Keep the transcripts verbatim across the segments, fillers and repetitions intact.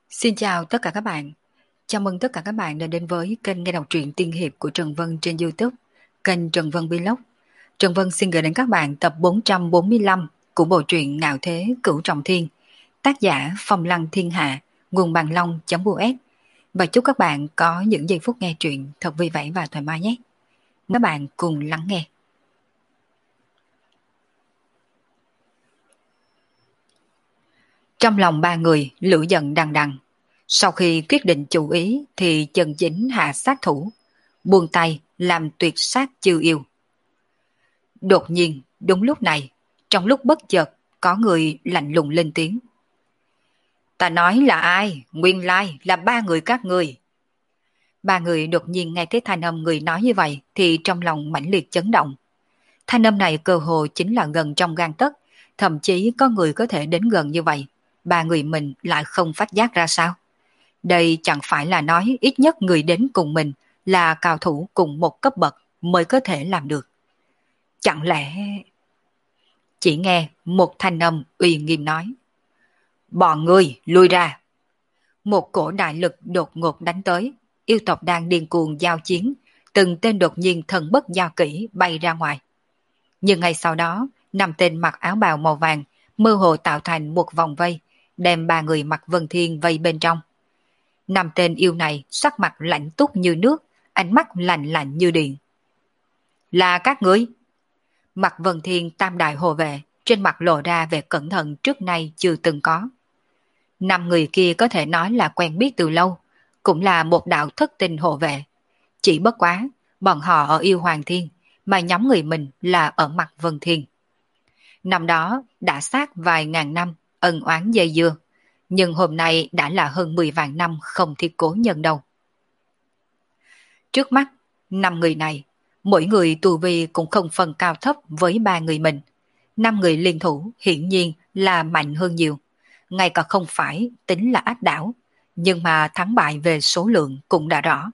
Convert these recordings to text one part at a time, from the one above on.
Xin chào tất cả các bạn. Chào mừng tất cả các bạn đã đến với kênh nghe đọc truyện tiên hiệp của Trần Vân trên YouTube, kênh Trần Vân Vlog. Trần Vân xin gửi đến các bạn tập bốn trăm bốn mươi lăm của bộ truyện Ngạo Thế Cửu Trọng Thiên, tác giả Phong Lăng Thiên Hạ, nguồn bằng long.us. Và chúc các bạn có những giây phút nghe truyện thật vui vẻ và thoải mái nhé. Các bạn cùng lắng nghe. Trong lòng ba người lửa giận đằng đằng. Sau khi quyết định chủ ý thì chân chính hạ sát thủ, buông tay làm tuyệt sát chư yêu. Đột nhiên, đúng lúc này, trong lúc bất chợt, có người lạnh lùng lên tiếng. Ta nói là ai? Nguyên lai là ba người các người. Ba người đột nhiên nghe thấy thanh âm người nói như vậy thì trong lòng mãnh liệt chấn động. Thanh âm này cơ hồ chính là gần trong gang tấc, thậm chí có người có thể đến gần như vậy. Ba người mình lại không phát giác ra sao? Đây chẳng phải là nói ít nhất người đến cùng mình là cao thủ cùng một cấp bậc mới có thể làm được. Chẳng lẽ... Chỉ nghe một thanh âm uy nghiêm nói. Bọn ngươi lui ra. Một cổ đại lực đột ngột đánh tới, yêu tộc đang điên cuồng giao chiến, từng tên đột nhiên thần bất giao kỹ bay ra ngoài. Nhưng ngay sau đó, năm tên mặc áo bào màu vàng, mơ hồ tạo thành một vòng vây, đem ba người mặc Vân Thiên vây bên trong. Năm tên yêu này sắc mặt lạnh túc như nước, ánh mắt lạnh lạnh như điện. Là các ngươi? Mặt Vân Thiên tam đại hộ vệ, trên mặt lộ ra vẻ cẩn thận trước nay chưa từng có. Năm người kia có thể nói là quen biết từ lâu, cũng là một đạo thất tình hộ vệ. Chỉ bất quá, bọn họ ở yêu Hoàng Thiên, mà nhóm người mình là ở mặt Vân Thiên. Năm đó đã sát vài ngàn năm, ân oán dây dưa. Nhưng hôm nay đã là hơn mười vạn năm không thiết cố nhân đâu. Trước mắt, năm người này, mỗi người tu vi cũng không phân cao thấp với ba người mình. Năm người liên thủ hiển nhiên là mạnh hơn nhiều. Ngay cả không phải tính là áp đảo, nhưng mà thắng bại về số lượng cũng đã rõ.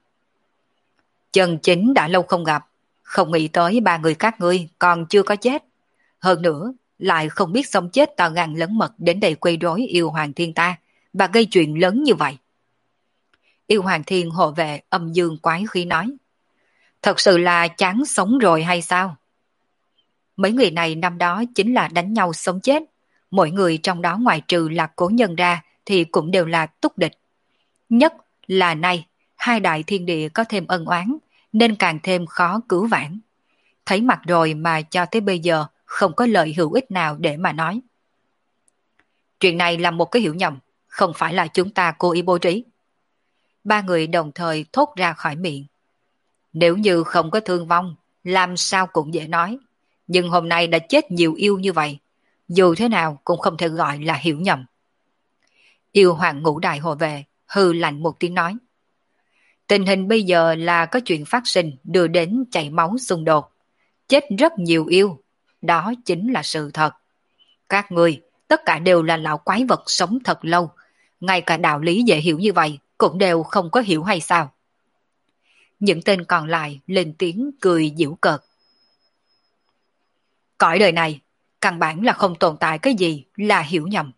Chân chính đã lâu không gặp, không nghĩ tới ba người các ngươi còn chưa có chết. Hơn nữa, lại không biết sống chết tào ngàn lấn mật đến đây quấy rối yêu Hoàng Thiên ta và gây chuyện lớn như vậy. Yêu Hoàng Thiên hộ vệ âm dương quái khí nói. Thật sự là chán sống rồi hay sao? Mấy người này năm đó chính là đánh nhau sống chết. Mỗi người trong đó ngoài trừ là cố nhân ra thì cũng đều là túc địch. Nhất là nay, hai đại thiên địa có thêm ân oán nên càng thêm khó cứu vãn. Thấy mặt rồi mà cho tới bây giờ không có lợi hữu ích nào để mà nói. Chuyện này là một cái hiểu nhầm, không phải là chúng ta cố ý bố trí. Ba người đồng thời thốt ra khỏi miệng. Nếu như không có thương vong, làm sao cũng dễ nói. Nhưng hôm nay đã chết nhiều yêu như vậy, dù thế nào cũng không thể gọi là hiểu nhầm. Yêu Hoàng Ngũ Đại hộ vệ hư lạnh một tiếng nói. Tình hình bây giờ là có chuyện phát sinh đưa đến chảy máu xung đột. Chết rất nhiều yêu. Đó chính là sự thật. Các người, tất cả đều là lão quái vật sống thật lâu. Ngay cả đạo lý dễ hiểu như vậy, cũng đều không có hiểu hay sao? Những tên còn lại lên tiếng cười giễu cợt. Cõi đời này, căn bản là không tồn tại cái gì là hiểu nhầm.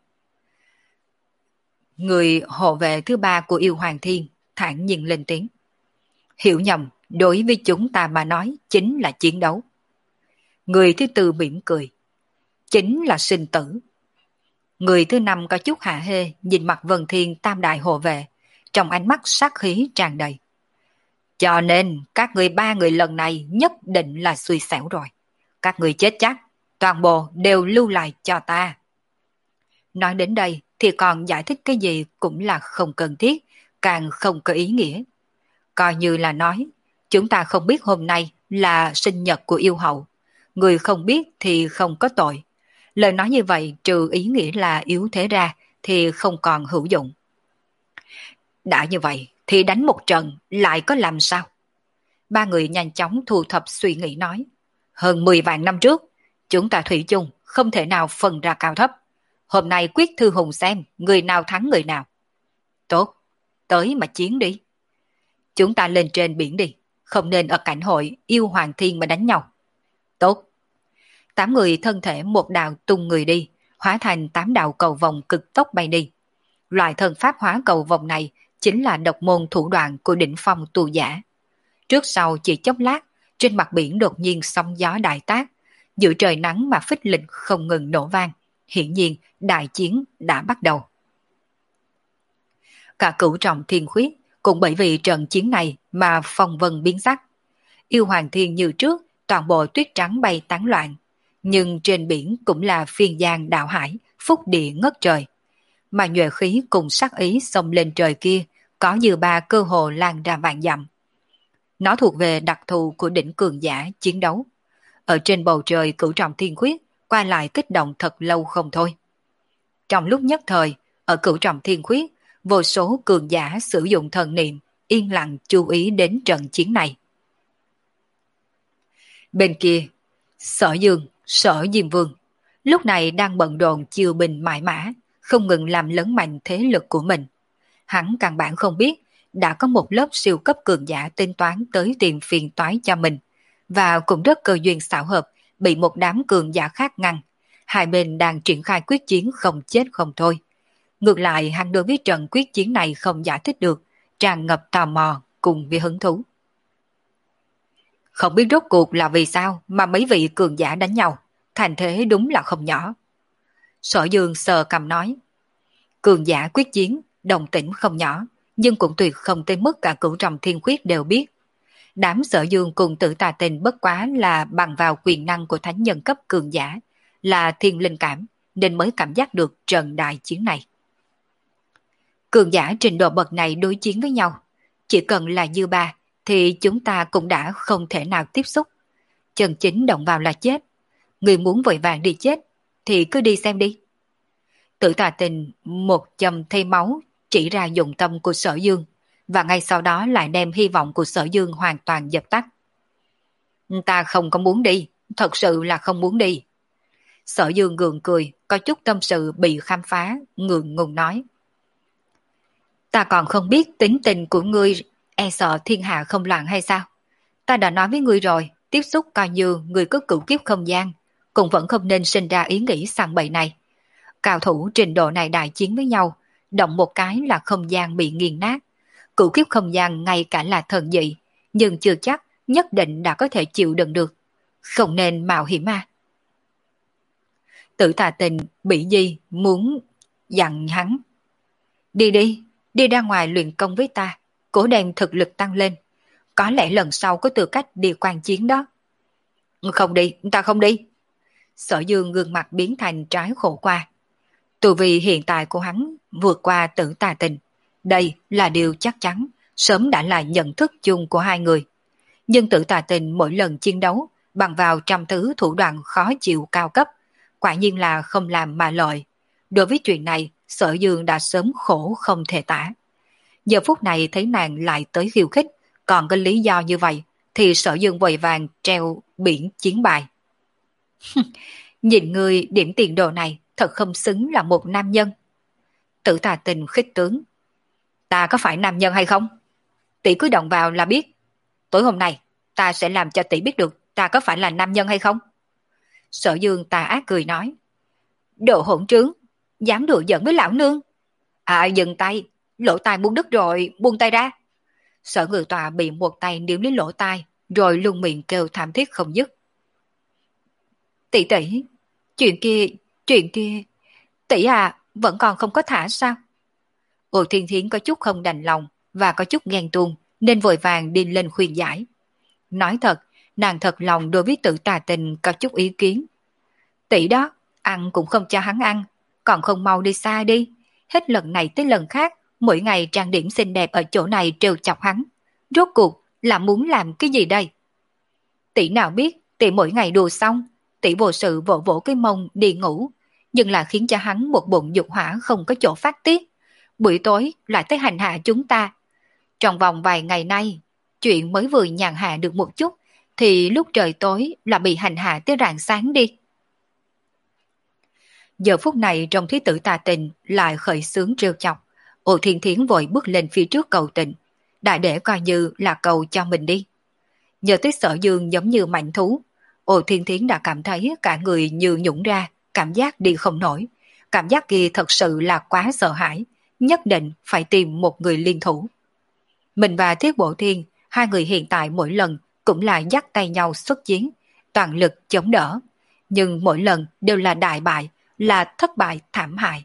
Người hộ vệ thứ ba của yêu Hoàng Thiên thản nhiên lên tiếng. Hiểu nhầm, đối với chúng ta mà nói chính là chiến đấu. Người thứ tư mỉm cười. Chính là sinh tử. Người thứ năm có chút hạ hê nhìn mặt Vân Thiên tam đại hộ vệ, trong ánh mắt sát khí tràn đầy. Cho nên các người ba người lần này nhất định là xui xẻo rồi. Các người chết chắc, toàn bộ đều lưu lại cho ta. Nói đến đây thì còn giải thích cái gì cũng là không cần thiết, càng không có ý nghĩa. Coi như là nói, chúng ta không biết hôm nay là sinh nhật của yêu hậu. Người không biết thì không có tội. Lời nói như vậy trừ ý nghĩa là yếu thế ra thì không còn hữu dụng. Đã như vậy thì đánh một trận lại có làm sao? Ba người nhanh chóng thu thập suy nghĩ nói. Hơn mười vạn năm trước, chúng ta thủy chung không thể nào phân ra cao thấp. Hôm nay quyết thư hùng xem người nào thắng người nào. Tốt, tới mà chiến đi. Chúng ta lên trên biển đi, không nên ở cảnh hội yêu Hoàng Thiên mà đánh nhau. Tốt. Tám người thân thể một đạo tung người đi, hóa thành tám đạo cầu vòng cực tốc bay đi. loại thần pháp hóa cầu vòng này chính là độc môn thủ đoạn của đỉnh phong tu giả. Trước sau chỉ chốc lát, trên mặt biển đột nhiên sóng gió đại tác, giữa trời nắng mà phích lịch không ngừng nổ vang. Hiển nhiên, đại chiến đã bắt đầu. Cả Cửu Trọng Thiên Khuyết cũng bởi vì trận chiến này mà phong vân biến sắc. Yêu Hoàng Thiên như trước, toàn bộ tuyết trắng bay tán loạn, nhưng trên biển cũng là phiên giang đạo hải, phúc địa ngất trời. Mà nhuệ khí cùng sắc ý xông lên trời kia, có dư ba cơ hồ lan ra vạn dặm. Nó thuộc về đặc thù của đỉnh cường giả chiến đấu. Ở trên bầu trời Cửu Trọng Thiên Khuyết, qua lại kích động thật lâu không thôi. Trong lúc nhất thời, ở Cửu Trọng Thiên Khuyết, vô số cường giả sử dụng thần niệm, yên lặng chú ý đến trận chiến này. Bên kia, Sở Dương, Sở Diêm Vương, lúc này đang bận rộn chiêu binh mãi mã, không ngừng làm lớn mạnh thế lực của mình. Hắn căn bản không biết, đã có một lớp siêu cấp cường giả tính toán tới tìm phiền toái cho mình, và cũng rất cơ duyên xảo hợp, bị một đám cường giả khác ngăn. Hai bên đang triển khai quyết chiến không chết không thôi. Ngược lại, hắn đối với trận quyết chiến này không giải thích được, tràn ngập tò mò cùng với hứng thú. Không biết rốt cuộc là vì sao mà mấy vị cường giả đánh nhau, thành thế đúng là không nhỏ. Sở Dương sờ cầm nói, cường giả quyết chiến, đồng tĩnh không nhỏ, nhưng cũng tuyệt không tới mức cả Cửu Trọng Thiên Khuyết đều biết. Đám Sở Dương cùng Tử Tà Tình bất quá là bằng vào quyền năng của thánh nhân cấp cường giả, là thiên linh cảm, nên mới cảm giác được trận đại chiến này. Cường giả trình độ bậc này đối chiến với nhau, chỉ cần là dư ba thì chúng ta cũng đã không thể nào tiếp xúc. Chân chính động vào là chết. Người muốn vội vàng đi chết thì cứ đi xem đi. Tử Tà Tình một châm thay máu chỉ ra dụng tâm của Sở Dương, và ngay sau đó lại đem hy vọng của Sở Dương hoàn toàn dập tắt. Ta không có muốn đi, thật sự là không muốn đi. Sở Dương gượng cười, có chút tâm sự bị khám phá, ngượng ngùng nói. Ta còn không biết tính tình của ngươi, e sợ thiên hạ không loạn hay sao? Ta đã nói với ngươi rồi, tiếp xúc coi như ngươi có cửu kiếp không gian, cũng vẫn không nên sinh ra ý nghĩ săn bậy này. Cao thủ trình độ này đại chiến với nhau, động một cái là không gian bị nghiền nát. Cửu kiếp không gian ngay cả là thần dị, nhưng chưa chắc nhất định đã có thể chịu đựng được. Không nên mạo hiểm à. Tử Tà Tình bị gì muốn dặn hắn. Đi đi, đi ra ngoài luyện công với ta, cố đem thực lực tăng lên. Có lẽ lần sau có tư cách đi quan chiến đó. Không đi, ta không đi. Sở Dương gương mặt biến thành trái khổ qua. Từ vì hiện tại của hắn vượt qua Tử Tà Tình. Đây là điều chắc chắn, sớm đã là nhận thức chung của hai người. Nhưng Tử Tà Tình mỗi lần chiến đấu bằng vào trăm thứ thủ đoạn khó chịu cao cấp, quả nhiên là không làm mà lợi. Đối với chuyện này, Sở Dương đã sớm khổ không thể tả. Giờ phút này thấy nàng lại tới khiêu khích, còn có lý do như vậy, thì Sở Dương vội vàng treo biển chiến bài. Nhìn người điểm tiền đồ này thật không xứng là một nam nhân. Tử Tà Tình khích tướng. Ta có phải nam nhân hay không? Tỷ cứ động vào là biết. Tối hôm nay ta sẽ làm cho tỷ biết được ta có phải là nam nhân hay không. Sở Dương tà ác cười nói. Đồ hỗn trướng, dám đùa giỡn với lão nương. À dừng tay, lỗ tai muốn đứt rồi, buông tay ra. Sở Ngự Tọa bị một tay níu lấy lỗ tai, rồi luôn miệng kêu thảm thiết không dứt. Tỷ tỷ, chuyện kia, chuyện kia, tỷ à, vẫn còn không có thả sao? Ô Thiên Thiến có chút không đành lòng và có chút ghen tuông, nên vội vàng đi lên khuyên giải. Nói thật, nàng thật lòng đối với Tử Tà Tình có chút ý kiến. Tỷ đó, ăn cũng không cho hắn ăn, còn không mau đi xa đi. Hết lần này tới lần khác, mỗi ngày trang điểm xinh đẹp ở chỗ này trêu chọc hắn. Rốt cuộc là muốn làm cái gì đây? Tỷ nào biết, tỷ mỗi ngày đùa xong, tỷ vô sự vỗ vỗ cái mông đi ngủ, nhưng là khiến cho hắn một bụng dục hỏa không có chỗ phát tiết. Buổi tối lại tới hành hạ chúng ta. Trong vòng vài ngày nay, chuyện mới vừa nhàn hạ được một chút, thì lúc trời tối là bị hành hạ tới rạng sáng đi. Giờ phút này trong Thí Tử Tà Tình lại khởi xướng trêu chọc. Ô Thiên Thiến vội bước lên phía trước cầu tình, đại để coi như là cầu cho mình đi. Nhờ tới Sở Dương giống như mạnh thú, Ô Thiên Thiến đã cảm thấy cả người như nhũng ra, cảm giác đi không nổi. Cảm giác kia thật sự là quá sợ hãi, nhất định phải tìm một người liên thủ. Mình và Thiết Bộ Thiên, hai người hiện tại mỗi lần cũng là dắt tay nhau xuất chiến, toàn lực chống đỡ, nhưng mỗi lần đều là đại bại, là thất bại thảm hại.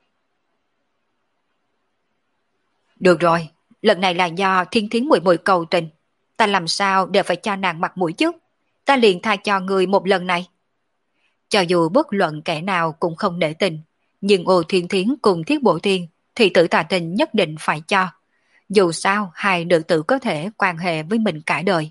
Được rồi, lần này là do Thiên Thiến muội muội cầu tình, ta làm sao đều phải cho nàng mặt mũi chứ, ta liền tha cho người một lần này. Cho dù bất luận kẻ nào cũng không nể tình, nhưng Ô Thiên Thiến cùng Thiết Bộ Thiên thì Tử Tà Tình nhất định phải cho. Dù sao hai nữ tử có thể quan hệ với mình cả đời.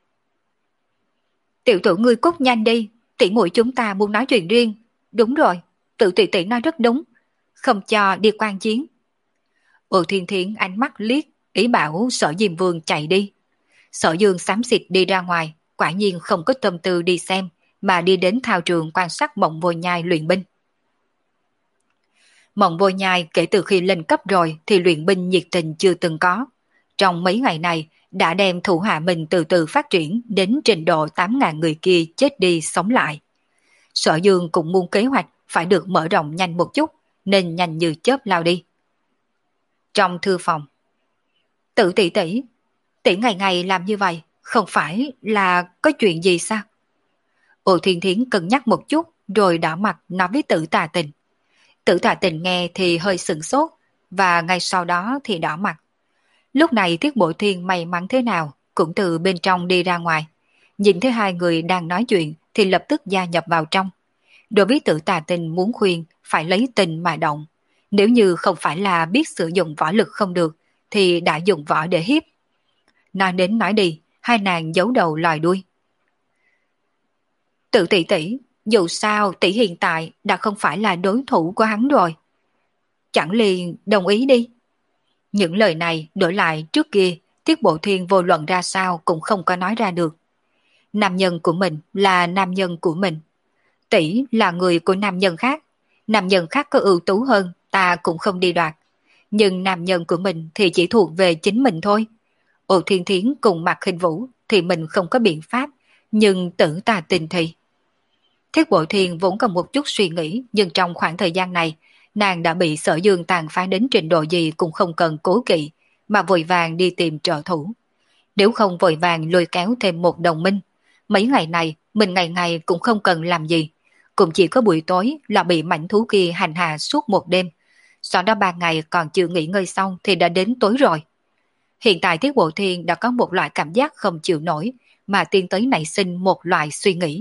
Tiểu tử ngươi cút nhanh đi, tỷ muội chúng ta muốn nói chuyện riêng. Đúng rồi, tự tỷ tỷ nói rất đúng, không cho đi quan chiến. Ô Thiên Thiến ánh mắt liếc, ý bảo Sở Diêm Vương chạy đi. Sở Dương xám xịt đi ra ngoài, quả nhiên không có tâm tư đi xem, mà đi đến thao trường quan sát Mộng Vô Nhai luyện binh. Mộng Vô Nhai kể từ khi lên cấp rồi thì luyện binh nhiệt tình chưa từng có. Trong mấy ngày này đã đem thủ hạ mình từ từ phát triển đến trình độ tám nghìn người kia chết đi sống lại. Sở Dương cũng muốn kế hoạch phải được mở rộng nhanh một chút, nên nhanh như chớp lao đi. Trong thư phòng, Tử tỷ tỷ, tỷ ngày ngày làm như vậy, không phải là có chuyện gì sao? Ô Thiên Thiến cân nhắc một chút rồi đỏ mặt nói với Tử Tà Tình. Tử Tà Tình nghe thì hơi sửng sốt, và ngay sau đó thì đỏ mặt. Lúc này Thiết Bộ Thiên may mắn thế nào cũng từ bên trong đi ra ngoài. Nhìn thấy hai người đang nói chuyện thì lập tức gia nhập vào trong. Đối với Tử Tà Tình muốn khuyên phải lấy tình mà động. Nếu như không phải là biết sử dụng võ lực không được thì đã dùng võ để hiếp. Nói đến nói đi, hai nàng giấu đầu lòi đuôi. Tử tỷ tỷ, dù sao tỷ hiện tại đã không phải là đối thủ của hắn rồi. Chẳng liền đồng ý đi. Những lời này đổi lại trước kia, Thiết Bộ Thiên vô luận ra sao cũng không có nói ra được. Nam nhân của mình là nam nhân của mình. Tỷ là người của nam nhân khác. Nam nhân khác có ưu tú hơn, ta cũng không đi đoạt. Nhưng nam nhân của mình thì chỉ thuộc về chính mình thôi. Ô Thiên Thiến cùng Mạc Khinh Vũ thì mình không có biện pháp, nhưng Tử Tà Tình thì. Thiết Bộ Thiên vốn còn một chút suy nghĩ, nhưng trong khoảng thời gian này, nàng đã bị Sở Dương tàn phá đến trình độ gì cũng không cần cố kỵ, mà vội vàng đi tìm trợ thủ. Nếu không vội vàng lôi kéo thêm một đồng minh, mấy ngày này mình ngày ngày cũng không cần làm gì, cũng chỉ có buổi tối là bị mảnh thú kia hành hạ suốt một đêm. Sau đó ba ngày còn chưa nghỉ ngơi xong thì đã đến tối rồi. Hiện tại Thiết Bộ Thiên đã có một loại cảm giác không chịu nổi, mà tiến tới nảy sinh một loại suy nghĩ.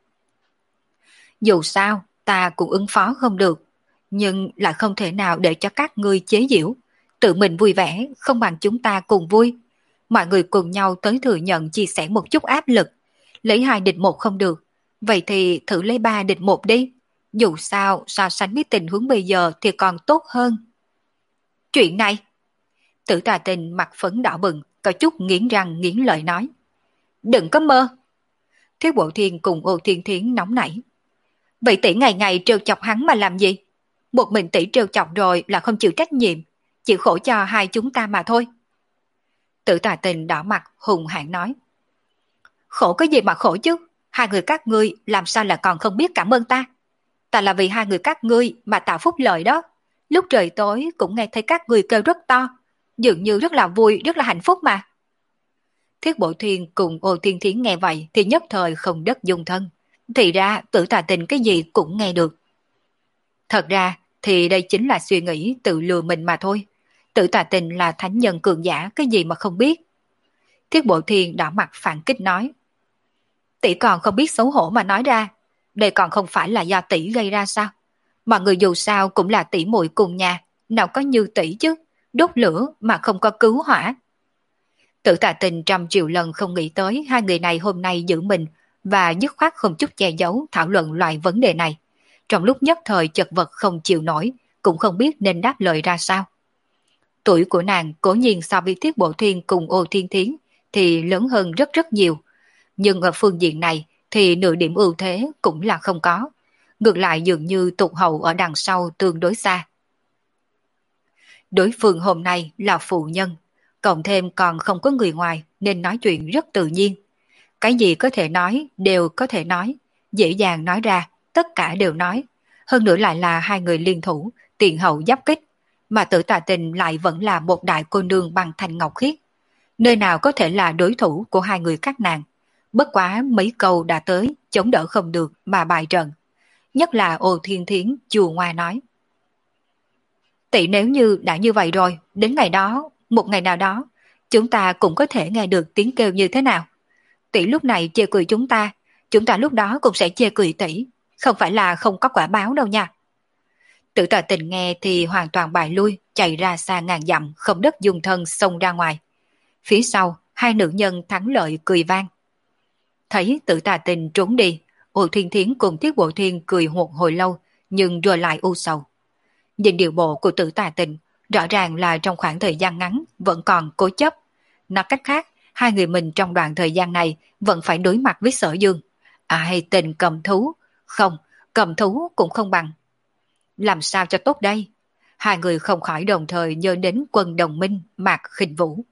Dù sao, ta cũng ứng phó không được, nhưng lại không thể nào để cho các ngươi chế giễu. Tự mình vui vẻ, không bằng chúng ta cùng vui. Mọi người cùng nhau tới thừa nhận chia sẻ một chút áp lực. Lấy hai địch một không được, vậy thì thử lấy ba địch một đi. Dù sao, so sánh với tình huống bây giờ thì còn tốt hơn. Chuyện này, Tử Tà Tình mặt phấn đỏ bừng, có chút nghiến răng nghiến lợi nói. Đừng có mơ. Thiết Bộ Thiên cùng Ô Thiên Thiến nóng nảy. Vậy tỷ ngày ngày trêu chọc hắn mà làm gì? Một mình tỷ trêu chọc rồi là không chịu trách nhiệm, chịu khổ cho hai chúng ta mà thôi. Tử Tà Tình đỏ mặt hùng hãn nói. Khổ cái gì mà khổ chứ? Hai người các ngươi làm sao là còn không biết cảm ơn ta? Ta là vì hai người các ngươi mà tạo phúc lợi đó. Lúc trời tối cũng nghe thấy các ngươi kêu rất to, dường như rất là vui, rất là hạnh phúc mà. Thiết Bộ Thiên cùng Ô Thiên Thiến nghe vậy thì nhất thời không đất dung thân. Thì ra Tử Tà Tình cái gì cũng nghe được. Thật ra thì đây chính là suy nghĩ tự lừa mình mà thôi. Tử Tà Tình là thánh nhân cường giả, cái gì mà không biết. Thiết Bộ Thiên đỏ mặt phản kích nói. Tỷ còn không biết xấu hổ mà nói ra. Đây còn không phải là do tỷ gây ra sao? Mọi người dù sao cũng là tỷ muội cùng nhà, nào có như tỷ chứ, đốt lửa mà không có cứu hỏa. Tử Tà Tình trăm triệu lần không nghĩ tới hai người này hôm nay giữ mình và dứt khoát không chút che giấu thảo luận loại vấn đề này. Trong lúc nhất thời chật vật không chịu nổi, cũng không biết nên đáp lời ra sao. Tuổi của nàng cố nhiên so với Thiết Bộ Thiên cùng Ô Thiên Thiến thì lớn hơn rất rất nhiều, nhưng ở phương diện này thì nửa điểm ưu thế cũng là không có. Ngược lại dường như tụt hậu ở đằng sau tương đối xa. Đối phương hôm nay là phụ nhân, cộng thêm còn không có người ngoài nên nói chuyện rất tự nhiên. Cái gì có thể nói đều có thể nói, dễ dàng nói ra, tất cả đều nói. Hơn nữa lại là hai người liên thủ, tiền hậu giáp kích, mà Tử Tà Tình lại vẫn là một đại cô nương bằng thanh ngọc khiết. Nơi nào có thể là đối thủ của hai người các nàng, bất quá mấy câu đã tới, chống đỡ không được mà bại trận. Nhất là Ô Thiên Thiến chùa ngoa nói. Tỷ nếu như đã như vậy rồi, đến ngày đó, một ngày nào đó, chúng ta cũng có thể nghe được tiếng kêu như thế nào. Tỷ lúc này chê cười chúng ta, chúng ta lúc đó cũng sẽ chê cười tỷ, không phải là không có quả báo đâu nha. Tử Tà Tình nghe thì hoàn toàn bại lui, chạy ra xa ngàn dặm, không đất dùng thân xông ra ngoài. Phía sau, hai nữ nhân thắng lợi cười vang. Thấy Tử Tà Tình trốn đi, Ô Thiên Thiến cùng Tiết Bộ Thiên cười một hồi lâu, nhưng rồi lại u sầu. Nhìn điều bộ của Tử Tà Tình, rõ ràng là trong khoảng thời gian ngắn vẫn còn cố chấp. Nói cách khác, hai người mình trong đoạn thời gian này vẫn phải đối mặt với Sở Dương. Ai tình cầm thú? Không, cầm thú cũng không bằng. Làm sao cho tốt đây? Hai người không khỏi đồng thời nhớ đến quân đồng minh Mạc Khinh Vũ.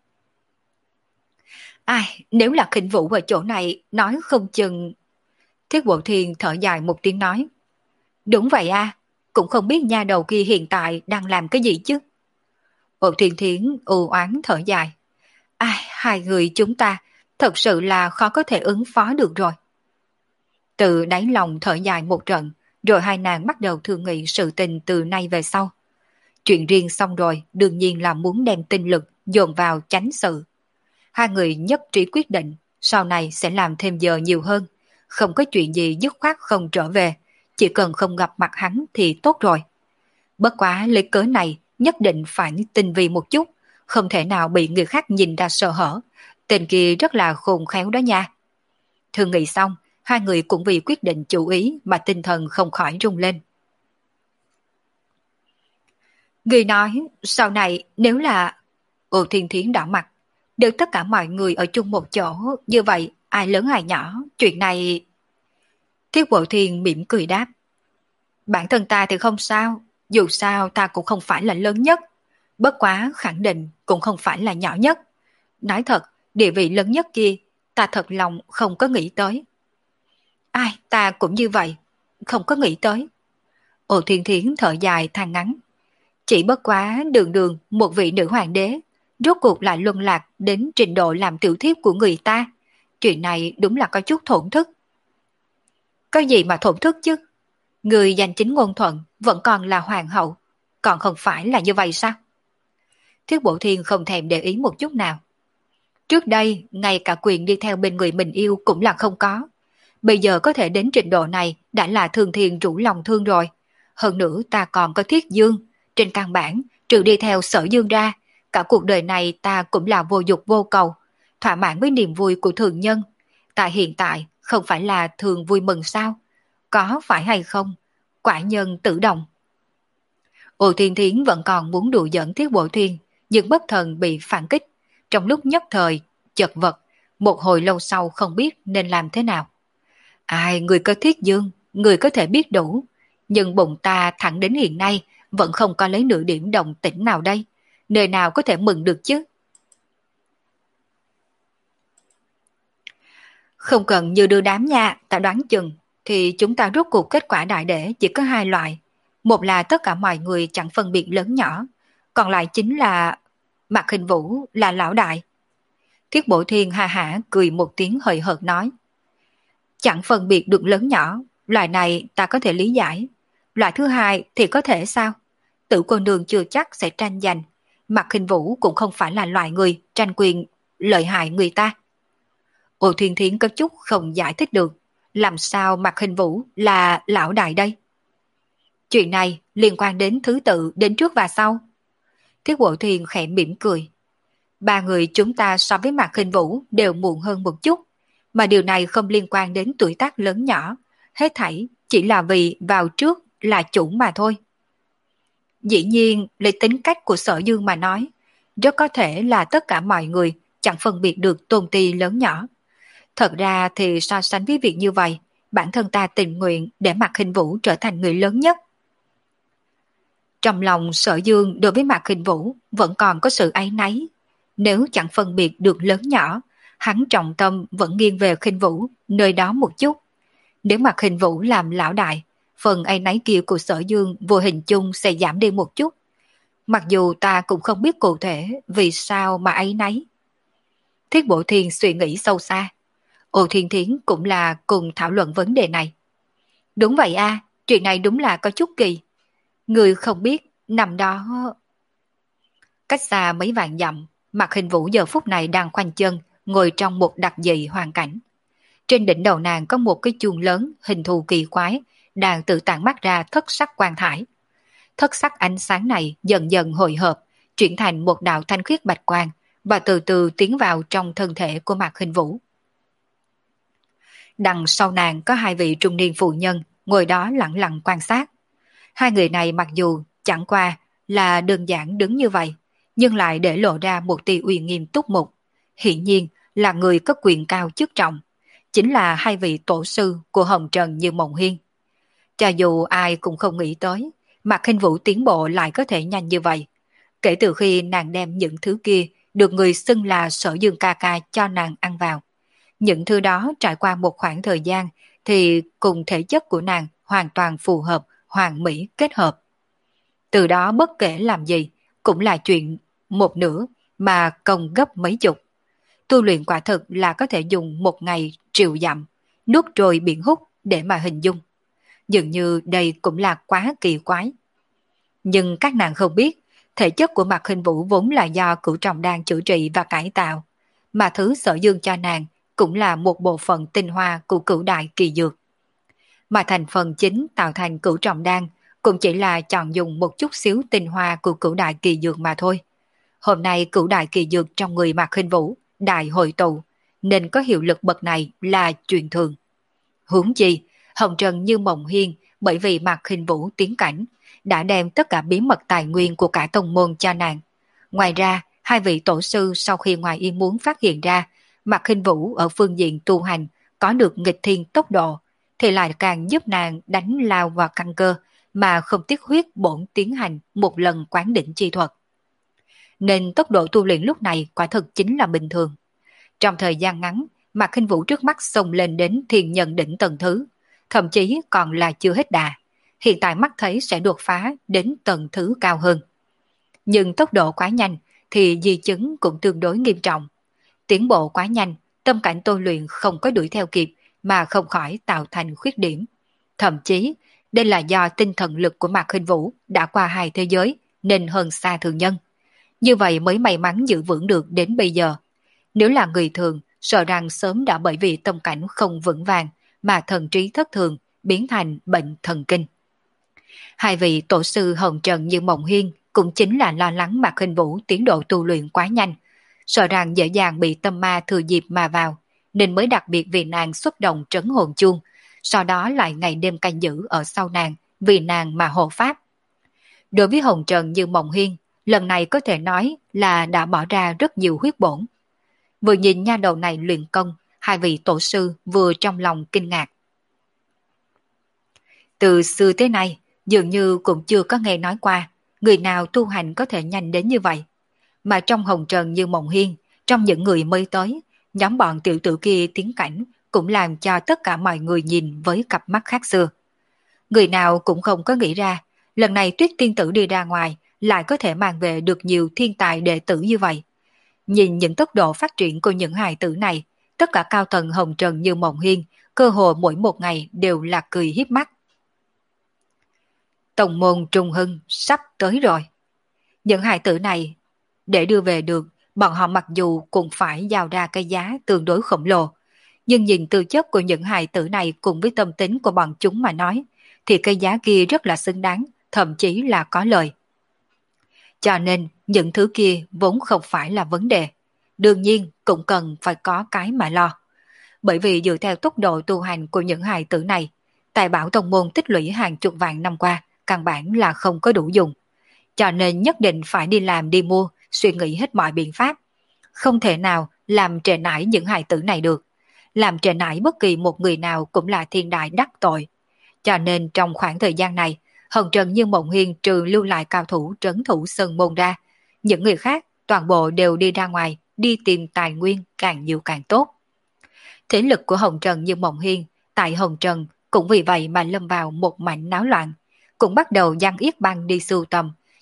Ai, nếu là Khinh Vũ ở chỗ này, nói không chừng... Thiết Bộ Thiên thở dài một tiếng nói. Đúng vậy à, cũng không biết nha đầu kia hiện tại đang làm cái gì chứ. Ô Thiên Thiến u oán thở dài. Ai, hai người chúng ta thật sự là khó có thể ứng phó được rồi. Từ đáy lòng thở dài một trận, rồi hai nàng bắt đầu thương nghị sự tình từ nay về sau. Chuyện riêng xong rồi, đương nhiên là muốn đem tinh lực dồn vào chánh sự. Hai người nhất trí quyết định, sau này sẽ làm thêm giờ nhiều hơn, không có chuyện gì dứt khoát không trở về, chỉ cần không gặp mặt hắn thì tốt rồi. Bất quá lấy cớ này nhất định phải tinh vi một chút, không thể nào bị người khác nhìn ra sơ hở. Tên kia rất là khôn khéo đó nha. Thương nghị xong, hai người cũng vì quyết định chủ ý mà tinh thần không khỏi rung lên. Người nói, sau này nếu là... Ô Thiên Thiến đỏ mặt, đều tất cả mọi người ở chung một chỗ, như vậy ai lớn ai nhỏ, chuyện này... Thiết Bộ Thiên mỉm cười đáp. Bản thân ta thì không sao, dù sao ta cũng không phải là lớn nhất, bất quá khẳng định cũng không phải là nhỏ nhất. Nói thật, địa vị lớn nhất kia, ta thật lòng không có nghĩ tới. Ai, ta cũng như vậy, không có nghĩ tới. Ô Thiên Thiến thở dài than ngắn. Chỉ bất quá đường đường một vị nữ hoàng đế, rốt cuộc lại luân lạc đến trình độ làm tiểu thiếp của người ta. Chuyện này đúng là có chút thổn thức. Có gì mà thổn thức chứ? Người giành chính ngôn thuận vẫn còn là hoàng hậu, còn không phải là như vậy sao? Thiết Bộ Thiên không thèm để ý một chút nào. Trước đây, ngay cả quyền đi theo bên người mình yêu cũng là không có. Bây giờ có thể đến trình độ này đã là thường thiền rủ lòng thương rồi. Hơn nữa ta còn có Thiết Dương. Trên căn bản, trừ đi theo Sở Dương ra, cả cuộc đời này ta cũng là vô dục vô cầu, thỏa mãn với niềm vui của thường nhân. Ta hiện tại không phải là thường vui mừng sao? Có phải hay không? Quả nhân tự động. Ô Thiên Thiến vẫn còn muốn đùa giỡn Thiết Bộ Thiên, nhưng bất thần bị phản kích. Trong lúc nhất thời, chật vật, một hồi lâu sau không biết nên làm thế nào. Ai, người có Thiết Dương, người có thể biết đủ, nhưng bụng ta thẳng đến hiện nay vẫn không có lấy nửa điểm đồng tĩnh nào đây. Nơi nào có thể mừng được chứ? Không cần như đưa đám nha, ta đoán chừng, thì chúng ta rút cuộc kết quả đại để chỉ có hai loại. Một là tất cả mọi người chẳng phân biệt lớn nhỏ, còn lại chính là Mạc Khinh Vũ là lão đại. Thiết Bộ Thiên ha hả cười một tiếng hời hợt nói. Chẳng phân biệt được lớn nhỏ, loại này ta có thể lý giải. Loại thứ hai thì có thể sao? Tử cô nương chưa chắc sẽ tranh giành. Mạc Khinh Vũ cũng không phải là loại người tranh quyền lợi hại người ta. Ô Thiên Thiến có chút không giải thích được. Làm sao Mạc Khinh Vũ là lão đại đây? Chuyện này liên quan đến thứ tự đến trước và sau. Thiết Bộ Thiên khẽ mỉm cười. Ba người chúng ta so với Mạc Khinh Vũ đều muộn hơn một chút, mà điều này không liên quan đến tuổi tác lớn nhỏ, hết thảy chỉ là vì vào trước là chủ mà thôi. Dĩ nhiên, lấy tính cách của Sở Dương mà nói, rất có thể là tất cả mọi người chẳng phân biệt được tôn ti lớn nhỏ. Thật ra thì so sánh với việc như vậy, bản thân ta tình nguyện để Mạc Khinh Vũ trở thành người lớn nhất. Trong lòng Sở Dương đối với Mạc Khinh Vũ vẫn còn có sự áy náy. Nếu chẳng phân biệt được lớn nhỏ, hắn trọng tâm vẫn nghiêng về Khinh Vũ nơi đó một chút. Nếu Mạc Khinh Vũ làm lão đại, phần áy náy kia của Sở Dương vô hình chung sẽ giảm đi một chút. Mặc dù ta cũng không biết cụ thể vì sao mà ấy nấy. Thiết Bộ Thiên suy nghĩ sâu xa. Ô Thiên Thiến cũng là cùng thảo luận vấn đề này. Đúng vậy a, chuyện này đúng là có chút kỳ. Người không biết, nằm đó... Cách xa mấy vạn dặm, Mạc Hình Vũ giờ phút này đang khoanh chân, ngồi trong một đặc dị hoàn cảnh. Trên đỉnh đầu nàng có một cái chuông lớn, hình thù kỳ quái, đang tự tản mắt ra thất sắc quang thải. Thất sắc ánh sáng này dần dần hội hợp, chuyển thành một đạo thanh khiết bạch quang, và từ từ tiến vào trong thân thể của Mạc Hình Vũ. Đằng sau nàng có hai vị trung niên phụ nhân, ngồi đó lặng lặng quan sát. Hai người này mặc dù chẳng qua là đơn giản đứng như vậy, nhưng lại để lộ ra một tia uy nghiêm túc mục. Hiển nhiên là người có quyền cao chức trọng, chính là hai vị tổ sư của Hồng Trần Như Mộng Hiên. Cho dù ai cũng không nghĩ tới, Mạc Khinh Vũ tiến bộ lại có thể nhanh như vậy. Kể từ khi nàng đem những thứ kia được người xưng là Sở Dương ca ca cho nàng ăn vào. Những thứ đó trải qua một khoảng thời gian thì cùng thể chất của nàng hoàn toàn phù hợp, hoàn mỹ kết hợp. Từ đó bất kể làm gì, cũng là chuyện một nửa mà công gấp mấy chục. Tu luyện quả thực là có thể dùng một ngày triệu dặm, nuốt trôi biển hút để mà hình dung. Dường như đây cũng là quá kỳ quái. Nhưng các nàng không biết, thể chất của Mạc Khinh Vũ vốn là do Cửu Trọng Đan chữa trị và cải tạo, mà thứ Sở Dương cho nàng cũng là một bộ phận tinh hoa của Cửu Đại Kỳ Dược. Mà thành phần chính tạo thành Cửu Trọng Đan cũng chỉ là chọn dùng một chút xíu tinh hoa của Cửu Đại Kỳ Dược mà thôi. Hôm nay Cửu Đại Kỳ Dược trong người Mạc Khinh Vũ đại hội tụ, nên có hiệu lực bậc này là chuyện thường. Huống chi, Hồng Trần Như Mộng Hiên bởi vì Mạc Khinh Vũ tiến cảnh, đã đem tất cả bí mật tài nguyên của cả tông môn cho nàng. Ngoài ra, hai vị tổ sư sau khi ngoài ý muốn phát hiện ra Mạc Khinh Vũ ở phương diện tu hành có được nghịch thiên tốc độ, thì lại càng giúp nàng đánh lao vào căn cơ mà không tiếc huyết bổn tiến hành một lần quán đỉnh chi thuật. Nên tốc độ tu luyện lúc này quả thực chính là bình thường. Trong thời gian ngắn, Mạc Khinh Vũ trước mắt xông lên đến thiên nhân đỉnh tầng thứ, thậm chí còn là chưa hết đà. Hiện tại mắt thấy sẽ đột phá đến tầng thứ cao hơn. Nhưng tốc độ quá nhanh thì di chứng cũng tương đối nghiêm trọng. Tiến bộ quá nhanh, tâm cảnh tu luyện không có đuổi theo kịp mà không khỏi tạo thành khuyết điểm. Thậm chí, đây là do tinh thần lực của Mạc Khinh Vũ đã qua hai thế giới nên hơn xa thường nhân. Như vậy mới may mắn giữ vững được đến bây giờ. Nếu là người thường, sợ rằng sớm đã bởi vì tâm cảnh không vững vàng mà thần trí thất thường, biến thành bệnh thần kinh. Hai vị tổ sư Hồng Trần Như Mộng Hiên cũng chính là lo lắng Mạc Khinh Vũ tiến độ tu luyện quá nhanh, sợ rằng dễ dàng bị tâm ma thừa dịp mà vào, nên mới đặc biệt vì nàng xuất động trấn hồn chuông, sau đó lại ngày đêm canh giữ ở sau nàng, vì nàng mà hộ pháp. Đối với Hồng Trần Như Mộng Hiên, lần này có thể nói là đã bỏ ra rất nhiều huyết bổn. Vừa nhìn nha đầu này luyện công, hai vị tổ sư vừa trong lòng kinh ngạc. Từ xưa tới nay, dường như cũng chưa có nghe nói qua người nào tu hành có thể nhanh đến như vậy. Mà trong Hồng Trần Như Mộng Hiên, trong những người mới tới, nhóm bọn tiểu tử kia tiến cảnh cũng làm cho tất cả mọi người nhìn với cặp mắt khác xưa. Người nào cũng không có nghĩ ra, lần này Tuyết Tiên Tử đi ra ngoài lại có thể mang về được nhiều thiên tài đệ tử như vậy. Nhìn những tốc độ phát triển của những hài tử này, tất cả cao tầng Hồng Trần Như Mộng Hiên cơ hồ mỗi một ngày đều là cười hiếp mắt. Tông môn Trung Hưng sắp tới rồi. Những hài tử này, để đưa về được, bọn họ mặc dù cũng phải giao ra cái giá tương đối khổng lồ, nhưng nhìn tư chất của những hài tử này cùng với tâm tính của bọn chúng mà nói, thì cái giá kia rất là xứng đáng, thậm chí là có lời. Cho nên, những thứ kia vốn không phải là vấn đề. Đương nhiên, cũng cần phải có cái mà lo. Bởi vì dựa theo tốc độ tu hành của những hài tử này, tài bảo tông môn tích lũy hàng chục vạn năm qua, căn bản là không có đủ dùng. Cho nên nhất định phải đi làm đi mua, suy nghĩ hết mọi biện pháp. Không thể nào làm trễ nải những hài tử này được. Làm trễ nải bất kỳ một người nào cũng là thiên đại đắc tội. Cho nên trong khoảng thời gian này, Hồng Trần Như Mộng Hiên trừ lưu lại cao thủ trấn thủ Sơn Môn ra. Những người khác toàn bộ đều đi ra ngoài, đi tìm tài nguyên càng nhiều càng tốt. Thế lực của Hồng Trần Như Mộng Hiên tại Hồng Trần cũng vì vậy mà lâm vào một mảnh náo loạn. Cũng bắt đầu giăng yết băng đi sưu tầm,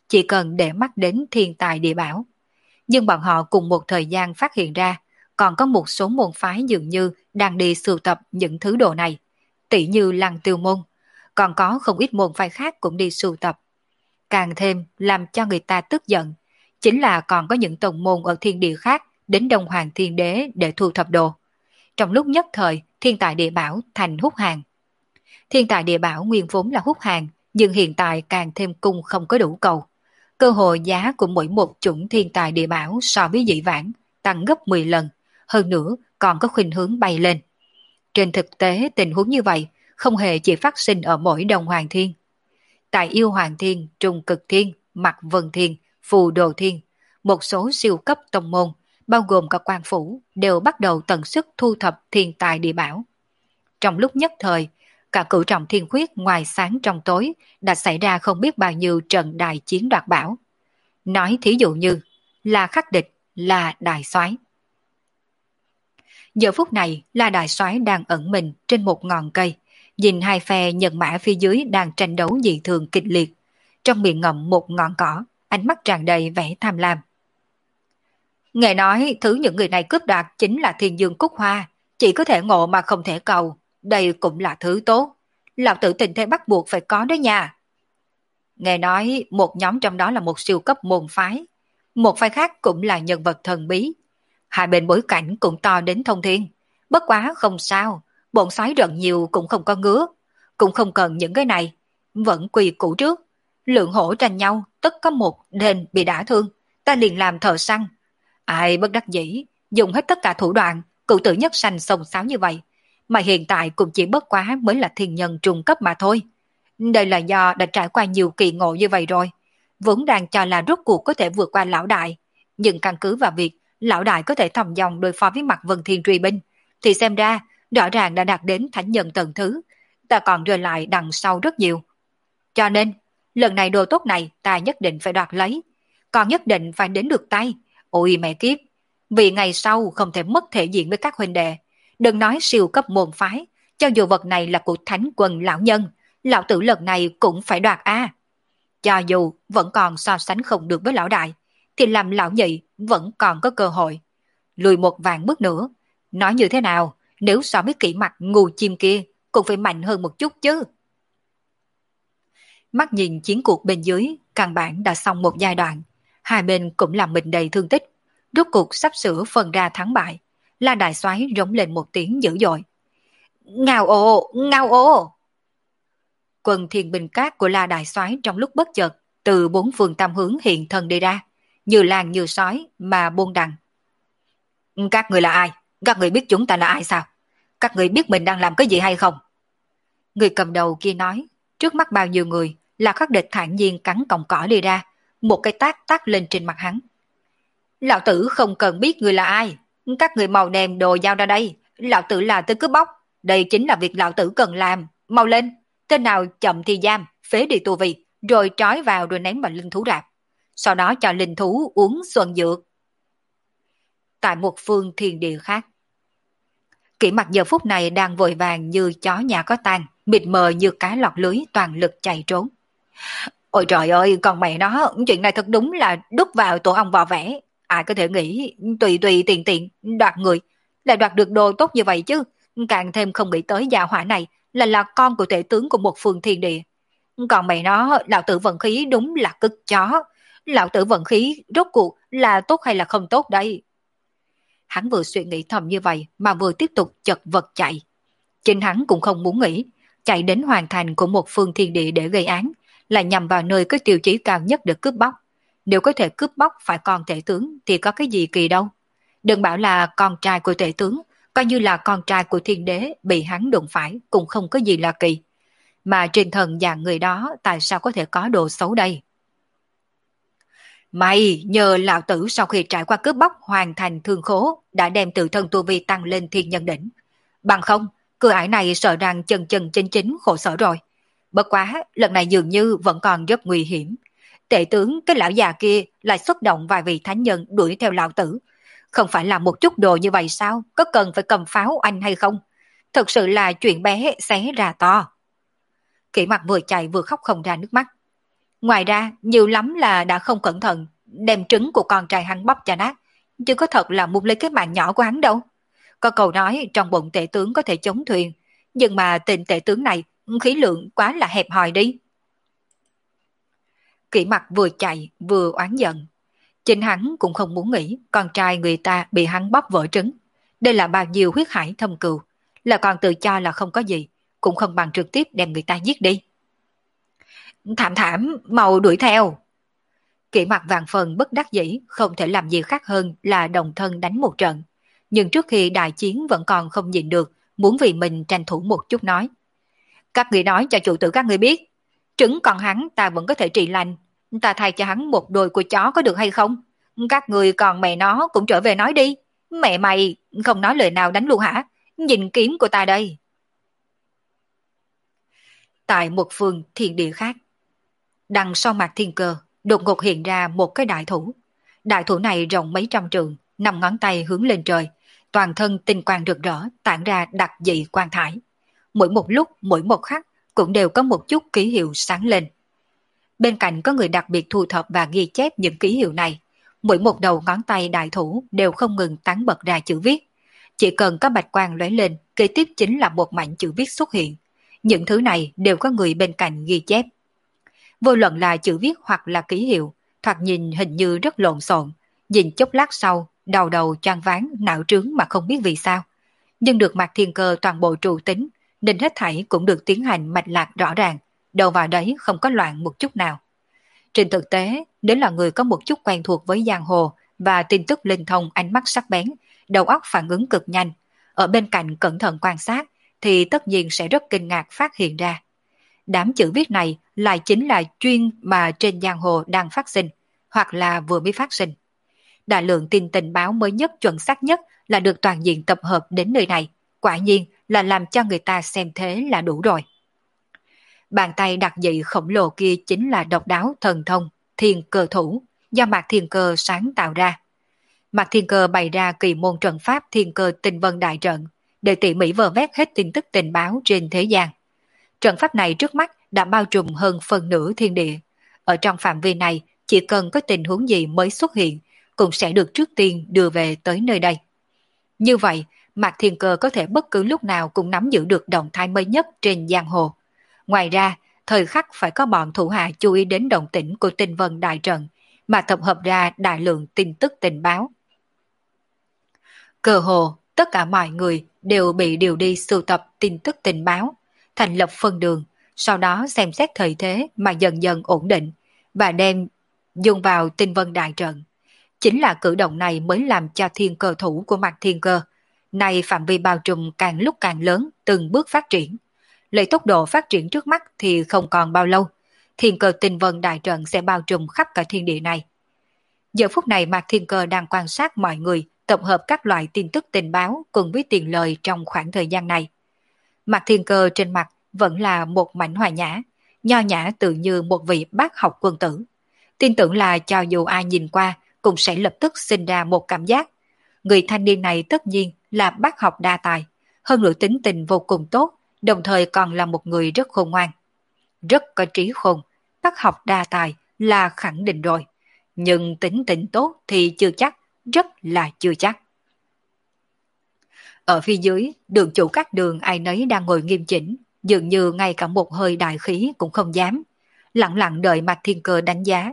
chỉ cần để mắt đến thiên tài địa bảo. Nhưng bọn họ cùng một thời gian phát hiện ra, còn có một số môn phái dường như đang đi sưu tập những thứ đồ này, tỷ như Lăng Tiêu môn, còn có không ít môn phái khác cũng đi sưu tập. Càng thêm làm cho người ta tức giận, chính là còn có những tông môn ở thiên địa khác đến Đông Hoàng Thiên Đế để thu thập đồ. Trong lúc nhất thời, thiên tài địa bảo thành hút hàng. Thiên tài địa bảo nguyên vốn là hút hàng, nhưng hiện tại càng thêm cung không có đủ cầu. Cơ hội giá của mỗi một chủng thiên tài địa bảo so với dị vãng tăng gấp mười lần, hơn nữa còn có khuynh hướng bay lên. Trên thực tế tình huống như vậy không hề chỉ phát sinh ở mỗi Đông Hoàng Thiên. Tại Yêu Hoàng Thiên, Trung Cực Thiên, Mạc Vân Thiên, Phù Đồ Thiên, một số siêu cấp tông môn, bao gồm cả quan phủ, đều bắt đầu tận sức thu thập thiên tài địa bảo. Trong lúc nhất thời, cả cửu trọng thiên khuyết ngoài sáng trong tối đã xảy ra không biết bao nhiêu trận đại chiến đoạt bảo. Nói thí dụ như là khắc địch, là đại soái. Giờ phút này là đại soái đang ẩn mình trên một ngọn cây, nhìn hai phe nhân mã phía dưới đang tranh đấu dị thường kịch liệt. Trong miệng ngậm một ngọn cỏ, ánh mắt tràn đầy vẻ tham lam. Nghe nói thứ những người này cướp đoạt chính là thiên dương cúc hoa, chỉ có thể ngộ mà không thể cầu. Đây cũng là thứ tốt. Lão tử tình thế bắt buộc phải có đó nha. Nghe nói một nhóm trong đó là một siêu cấp môn phái, một phái khác cũng là nhân vật thần bí. Hai bên bối cảnh cũng to đến thông thiên. Bất quá không sao, bọn xoáy rận nhiều cũng không có ngứa, cũng không cần những cái này. Vẫn quy củ trước. Lượng hổ tranh nhau, tất có một nên bị đả thương. Ta liền làm thợ săn. Ai bất đắc dĩ, dùng hết tất cả thủ đoạn, cựu tử nhất sanh sông sáo như vậy. Mà hiện tại cũng chỉ bất quá mới là thiên nhân trung cấp mà thôi. Đây là do đã trải qua nhiều kỳ ngộ như vậy rồi. Vốn đang cho là rốt cuộc có thể vượt qua lão đại. Nhưng căn cứ vào việc lão đại có thể thòng dòng đối phó với mặt Vân Thiên truy binh, thì xem ra rõ ràng đã đạt đến thánh nhân tầng thứ. Ta còn rơi lại đằng sau rất nhiều. Cho nên, lần này đồ tốt này ta nhất định phải đoạt lấy. Còn nhất định phải đến được tay. Ôi mẹ kiếp, vì ngày sau không thể mất thể diện với các huynh đệ. Đừng nói siêu cấp môn phái, cho dù vật này là của thánh quân lão nhân, lão tử lần này cũng phải đoạt a. Cho dù vẫn còn so sánh không được với lão đại, thì làm lão nhị vẫn còn có cơ hội. Lùi một vạn bước nữa, nói như thế nào, nếu so với kỹ mặt ngu chim kia, cũng phải mạnh hơn một chút chứ. Mắt nhìn chiến cuộc bên dưới, căn bản đã xong một giai đoạn. Hai bên cũng làm mình đầy thương tích. Rốt cuộc sắp sửa phân ra thắng bại. La đại soái rống lên một tiếng dữ dội. Ngao ồ, ngao ồ. Quân thiên binh cát của La đại soái trong lúc bất chợt từ bốn phương tam hướng hiện thân đi ra, như làng như sói mà buông đằng. Các người là ai? Các người biết chúng ta là ai sao? Các người biết mình đang làm cái gì hay không? Người cầm đầu kia nói, trước mắt bao nhiêu người, là khắc địch thản nhiên cắn cọng cỏ đi ra, một cái tát tát lên trên mặt hắn. Lão tử không cần biết người là ai, các người mau đem đồ giao ra đây, lão tử là tên cướp bóc, đây chính là việc lão tử cần làm, mau lên, tên nào chậm thì giam, phế đi tu vi, rồi trói vào rồi ném vào linh thú rạp, sau đó cho linh thú uống xuân dược. Tại một phương thiên địa khác, Kỷ Mặc giờ phút này đang vội vàng như chó nhà có tang, mịt mờ như cá lọt lưới toàn lực chạy trốn. Ôi trời ơi, con mẹ nó, chuyện này thật đúng là đút vào tổ ong vò vẽ. Ai có thể nghĩ tùy tùy tiện tiện đoạt người, lại đoạt được đồ tốt như vậy chứ. Càng thêm không nghĩ tới gia hỏa này là là con của tể tướng của một phương thiên địa. Còn mẹ nó, lão tử vận khí đúng là cực chó. Lão tử vận khí rốt cuộc là tốt hay là không tốt đây? Hắn vừa suy nghĩ thầm như vậy mà vừa tiếp tục chật vật chạy. Chính hắn cũng không muốn nghĩ, chạy đến hoàn thành của một phương thiên địa để gây án, là nhằm vào nơi có tiêu chí cao nhất để cướp bóc. Nếu có thể cướp bóc phải con tể tướng thì có cái gì kỳ đâu. Đừng bảo là con trai của tể tướng, coi như là con trai của thiên đế bị hắn đụng phải cũng không có gì là kỳ. Mà trên thần dạng người đó tại sao có thể có đồ xấu đây? Mày nhờ lão tử sau khi trải qua cướp bóc hoàn thành thương khố đã đem tự thân tu vi tăng lên thiên nhân đỉnh. Bằng không, cửa ải này sợ rằng chân chân chính chính khổ sở rồi. Bất quá, lần này dường như vẫn còn rất nguy hiểm. Tể tướng cái lão già kia lại xuất động vài vị thánh nhân đuổi theo lão tử. Không phải là một chút đồ như vậy sao? Có cần phải cầm pháo anh hay không? Thực sự là chuyện bé xé ra to. Kỷ Mặc vừa chạy vừa khóc không ra nước mắt. Ngoài ra, nhiều lắm là đã không cẩn thận, đem trứng của con trai hắn bóp cho nát, chứ có thật là muốn lấy cái mạng nhỏ của hắn đâu. Có câu nói trong bụng tể tướng có thể chống thuyền, nhưng mà tên tể tướng này khí lượng quá là hẹp hòi đi. Kỷ Mặc vừa chạy vừa oán giận. Chính hắn cũng không muốn nghĩ con trai người ta bị hắn bóp vỡ trứng. Đây là bao nhiêu huyết hải thâm cừu, là còn tự cho là không có gì, cũng không bằng trực tiếp đem người ta giết đi. Thảm thảm, mau đuổi theo. Kỷ Mặc vàng phần bất đắc dĩ, không thể làm gì khác hơn là đồng thân đánh một trận. Nhưng trước khi đại chiến vẫn còn không nhịn được, muốn vì mình tranh thủ một chút nói. Các người nói cho chủ tử các người biết, trứng còn hắn ta vẫn có thể trị lành, ta thay cho hắn một đôi của chó có được hay không? Các người còn mẹ nó cũng trở về nói đi. Mẹ mày không nói lời nào đánh luôn hả? Nhìn kiếm của ta đây. Tại một phương thiên địa khác, đằng sau mặt thiên cơ, đột ngột hiện ra một cái đại thủ. Đại thủ này rộng mấy trăm trượng, năm ngón tay hướng lên trời, toàn thân tinh quang rực rỡ, tản ra đặc dị quang thải. Mỗi một lúc, mỗi một khắc cũng đều có một chút ký hiệu sáng lên. Bên cạnh có người đặc biệt thu thập và ghi chép những ký hiệu này. Mỗi một đầu ngón tay đại thủ đều không ngừng tán bật ra chữ viết. Chỉ cần có bạch quang lóe lên, kế tiếp chính là một mảnh chữ viết xuất hiện. Những thứ này đều có người bên cạnh ghi chép. Vô luận là chữ viết hoặc là ký hiệu, thoạt nhìn hình như rất lộn xộn. Nhìn chốc lát sau, đầu đầu choáng váng, não trướng mà không biết vì sao. Nhưng được Mạc Thiên Cơ toàn bộ trụ tính, nên hết thảy cũng được tiến hành mạch lạc rõ ràng, đầu vào đấy không có loạn một chút nào. Trên thực tế, nếu là người có một chút quen thuộc với giang hồ và tin tức linh thông, ánh mắt sắc bén, đầu óc phản ứng cực nhanh, ở bên cạnh cẩn thận quan sát, thì tất nhiên sẽ rất kinh ngạc phát hiện ra. Đám chữ viết này lại chính là chuyên mà trên giang hồ đang phát sinh, hoặc là vừa mới phát sinh. Đại lượng tin tình báo mới nhất, chuẩn xác nhất là được toàn diện tập hợp đến nơi này, quả nhiên là làm cho người ta xem thế là đủ rồi. Bàn tay đặc dị khổng lồ kia chính là độc đáo thần thông, thiên cơ thủ, do Mạc Thiên Cơ sáng tạo ra. Mạc Thiên Cơ bày ra kỳ môn trận pháp thiên cơ tinh vân đại trận, để tỉ mỉ vơ vét hết tin tức tình báo trên thế gian. Trận pháp này trước mắt đã bao trùm hơn phần nửa thiên địa. Ở trong phạm vi này, chỉ cần có tình huống gì mới xuất hiện, cũng sẽ được trước tiên đưa về tới nơi đây. Như vậy, Mạc Thiên Cơ có thể bất cứ lúc nào cũng nắm giữ được động thái mới nhất trên giang hồ. Ngoài ra, thời khắc phải có bọn thủ hạ chú ý đến động tĩnh của tinh vân đại trận, mà tập hợp ra đại lượng tin tức tình báo. Cơ hồ, tất cả mọi người đều bị điều đi sưu tập tin tức tình báo, thành lập phân đường, sau đó xem xét thời thế mà dần dần ổn định, và đem dùng vào tinh vân đại trận. Chính là cử động này mới làm cho thiên cơ thủ của Mạc Thiên Cơ, nay phạm vi bao trùm càng lúc càng lớn, từng bước phát triển. Lấy tốc độ phát triển trước mắt thì không còn bao lâu, thiên cơ tinh vân đại trận sẽ bao trùm khắp cả thiên địa này. Giờ phút này Mạc Thiên Cơ đang quan sát mọi người tập hợp các loại tin tức tình báo cùng với tiền lời trong khoảng thời gian này. Mạc Thiên Cơ trên mặt vẫn là một mảnh hòa nhã, nho nhã tự như một vị bác học quân tử. Tin tưởng là cho dù ai nhìn qua cũng sẽ lập tức sinh ra một cảm giác. Người thanh niên này tất nhiên là bác học đa tài, hơn nữa tính tình vô cùng tốt, đồng thời còn là một người rất khôn ngoan. Rất có trí khôn, bác học đa tài là khẳng định rồi. Nhưng tính tình tốt thì chưa chắc, rất là chưa chắc. Ở phía dưới, đường chủ các đường ai nấy đang ngồi nghiêm chỉnh, dường như ngay cả một hơi đại khí cũng không dám. Lặng lặng đợi Mạc Thiên Cơ đánh giá.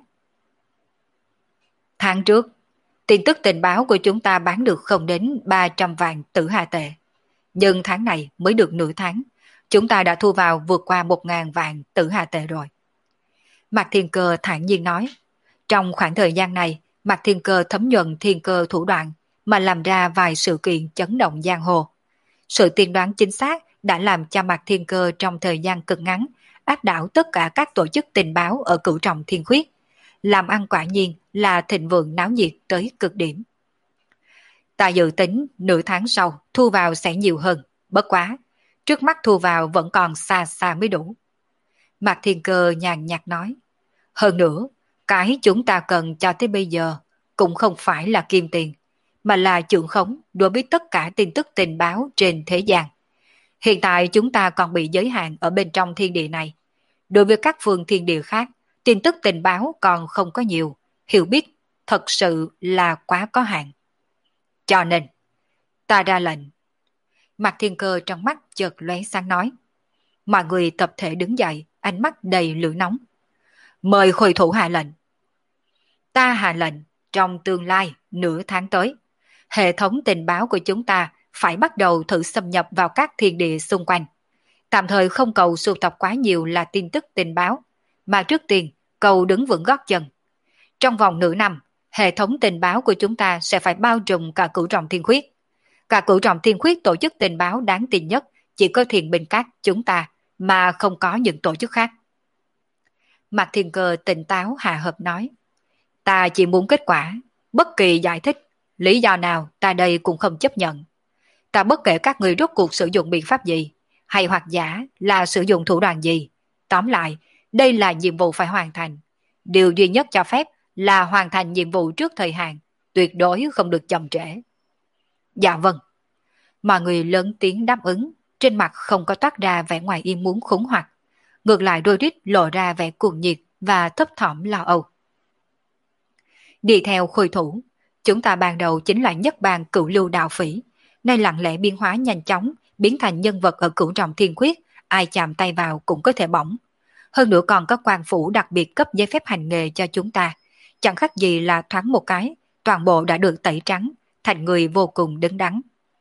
Tháng trước, tin tức tình báo của chúng ta bán được không đến ba trăm vạn tử hà tệ. Nhưng tháng này mới được nửa tháng, chúng ta đã thu vào vượt qua một ngàn vạn tử hà tệ rồi. Mạc Thiên Cơ thản nhiên nói, trong khoảng thời gian này, Mạc Thiên Cơ thấm nhuần thiên cơ thủ đoạn mà làm ra vài sự kiện chấn động giang hồ. Sự tiên đoán chính xác đã làm cho Mạc Thiên Cơ trong thời gian cực ngắn áp đảo tất cả các tổ chức tình báo ở cửu trọng thiên khuyết. Làm ăn quả nhiên là thịnh vượng náo nhiệt tới cực điểm. Ta dự tính nửa tháng sau thu vào sẽ nhiều hơn, bất quá, trước mắt thu vào vẫn còn xa xa mới đủ. Mạc Thiên Cơ nhàn nhạt nói, hơn nữa, cái chúng ta cần cho tới bây giờ cũng không phải là kim tiền, mà là trưởng khống đối với tất cả tin tức tình báo trên thế gian. Hiện tại chúng ta còn bị giới hạn ở bên trong thiên địa này. Đối với các phương thiên địa khác, tin tức tình báo còn không có nhiều, hiểu biết thật sự là quá có hạn. Cho nên, ta ra lệnh. Mạc Thiên Cơ trong mắt chợt lóe sáng nói. Mọi người tập thể đứng dậy, ánh mắt đầy lửa nóng. Mời khôi thủ hạ lệnh. Ta hạ lệnh, trong tương lai, nửa tháng tới, hệ thống tình báo của chúng ta phải bắt đầu thử xâm nhập vào các thiên địa xung quanh. Tạm thời không cầu sưu tập quá nhiều là tin tức tình báo, mà trước tiên cầu đứng vững gót chân. Trong vòng nửa năm, hệ thống tình báo của chúng ta sẽ phải bao trùm cả cửu trọng thiên khuyết. Cả cửu trọng thiên khuyết tổ chức tình báo đáng tin nhất chỉ có Thiền Binh Các chúng ta, mà không có những tổ chức khác. Mạc Thiên Cơ tỉnh táo hạ hợp nói. Ta chỉ muốn kết quả, bất kỳ giải thích, lý do nào ta đây cũng không chấp nhận. Ta bất kể các người rốt cuộc sử dụng biện pháp gì, hay hoặc giả là sử dụng thủ đoạn gì. Tóm lại, đây là nhiệm vụ phải hoàn thành. Điều duy nhất cho phép là hoàn thành nhiệm vụ trước thời hạn, tuyệt đối không được chậm trễ. Dạ vâng. Mọi người lớn tiếng đáp ứng, trên mặt không có toát ra vẻ ngoài ý muốn khủng hoảng. Ngược lại đôi rít lộ ra vẻ cuồng nhiệt và thấp thỏm lo âu. Đi theo khôi thủ, chúng ta ban đầu chính là nhất bang cửu lưu đạo phỉ, nay lặng lẽ biến hóa nhanh chóng, biến thành nhân vật ở cửu trọng thiên quyết, ai chạm tay vào cũng có thể bỏng. Hơn nữa còn có quan phủ đặc biệt cấp giấy phép hành nghề cho chúng ta, chẳng khác gì là thoáng một cái, toàn bộ đã được tẩy trắng, thành người vô cùng đứng đắn.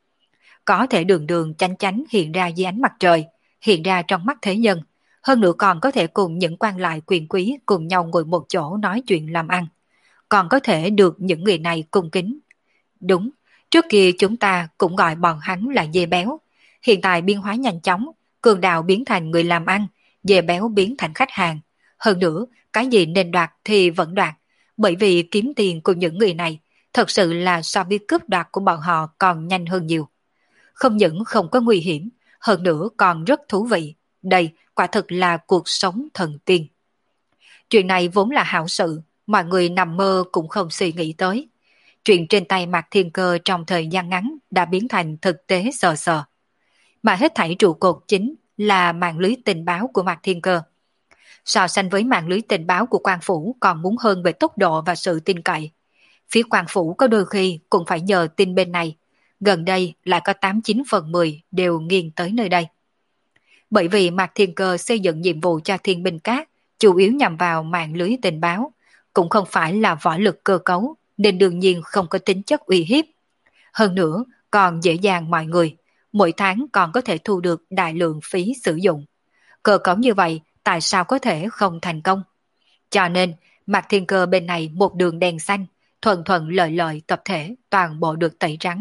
Có thể đường đường chánh chánh hiện ra dưới ánh mặt trời, hiện ra trong mắt thế nhân, hơn nữa còn có thể cùng những quan lại quyền quý cùng nhau ngồi một chỗ nói chuyện làm ăn, còn có thể được những người này cung kính. Đúng, trước kia chúng ta cũng gọi bọn hắn là dê béo, hiện tại biến hóa nhanh chóng, cường đạo biến thành người làm ăn, dê béo biến thành khách hàng. Hơn nữa, cái gì nên đoạt thì vẫn đoạt, bởi vì kiếm tiền của những người này thật sự là so với cướp đoạt của bọn họ còn nhanh hơn nhiều. Không những không có nguy hiểm, hơn nữa còn rất thú vị. Đây quả thực là cuộc sống thần tiên. Chuyện này vốn là hảo sự, mọi người nằm mơ cũng không suy nghĩ tới. Chuyện trên tay Mạc Thiên Cơ trong thời gian ngắn đã biến thành thực tế sờ sờ. Mà hết thảy trụ cột chính là mạng lưới tình báo của Mạc Thiên Cơ. So sánh với mạng lưới tình báo của quan phủ còn muốn hơn về tốc độ và sự tin cậy. Phía quan phủ có đôi khi cũng phải nhờ tin bên này. Gần đây lại có tám chín phần mười đều nghiêng tới nơi đây. Bởi vì Mạc Thiên Cơ xây dựng nhiệm vụ cho Thiên Binh Các chủ yếu nhằm vào mạng lưới tình báo, cũng không phải là võ lực cơ cấu, nên đương nhiên không có tính chất uy hiếp. Hơn nữa, còn dễ dàng mọi người, mỗi tháng còn có thể thu được đại lượng phí sử dụng. Cơ cấu như vậy, tại sao có thể không thành công? Cho nên, Mạc Thiên Cơ bên này một đường đèn xanh, thuận thuận lợi lợi tập thể, toàn bộ được tẩy trắng.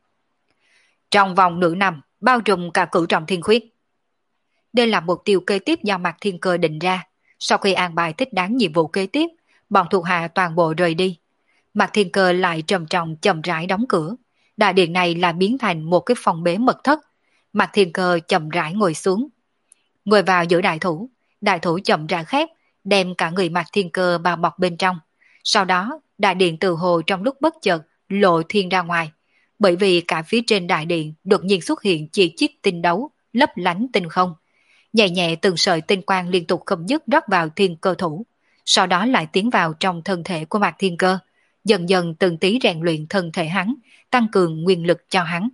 Trong vòng nửa năm, bao trùm cả cửu trọng thiên khuyết. Đây là mục tiêu kế tiếp do Mạc Thiên Cơ định ra. Sau khi an bài thích đáng nhiệm vụ kế tiếp, bọn thuộc hạ toàn bộ rời đi. Mạc Thiên Cơ lại trầm trọng chậm rãi đóng cửa. Đại điện này là biến thành một cái phòng bế mật thất. Mạc Thiên Cơ chậm rãi ngồi xuống. Ngồi vào giữa đại thủ, đại thủ chậm rãi khép, đem cả người Mạc Thiên Cơ bao bọc bên trong. Sau đó, đại điện từ hồ trong lúc bất chợt lộ thiên ra ngoài. Bởi vì cả phía trên đại điện đột nhiên xuất hiện chỉ chiếc tinh đấu, lấp lánh tinh không. Nhẹ nhẹ từng sợi tinh quang liên tục không dứt rót vào Thiên Cơ thủ, sau đó lại tiến vào trong thân thể của Mạc Thiên Cơ, dần dần từng tí rèn luyện thân thể hắn, tăng cường nguyên lực cho hắn.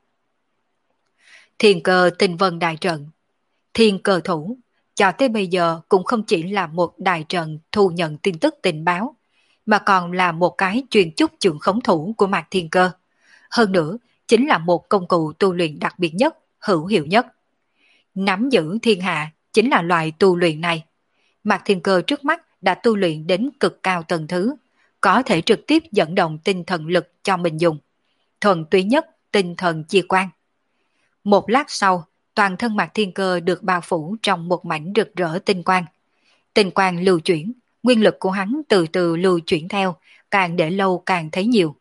Thiên Cơ tinh vân đại trận. Thiên Cơ thủ, cho tới bây giờ cũng không chỉ là một đại trận thu nhận tin tức tình báo, mà còn là một cái truyền chúc trưởng khống thủ của Mạc Thiên Cơ. Hơn nữa, chính là một công cụ tu luyện đặc biệt nhất, hữu hiệu nhất. Nắm giữ thiên hạ chính là loại tu luyện này. Mạc Thiên Cơ trước mắt đã tu luyện đến cực cao tầng thứ, có thể trực tiếp dẫn động tinh thần lực cho mình dùng. Thuần túy nhất tinh thần chia quan. Một lát sau, toàn thân Mạc Thiên Cơ được bao phủ trong một mảnh rực rỡ tinh quang. Tinh quang lưu chuyển, nguyên lực của hắn từ từ lưu chuyển theo, càng để lâu càng thấy nhiều.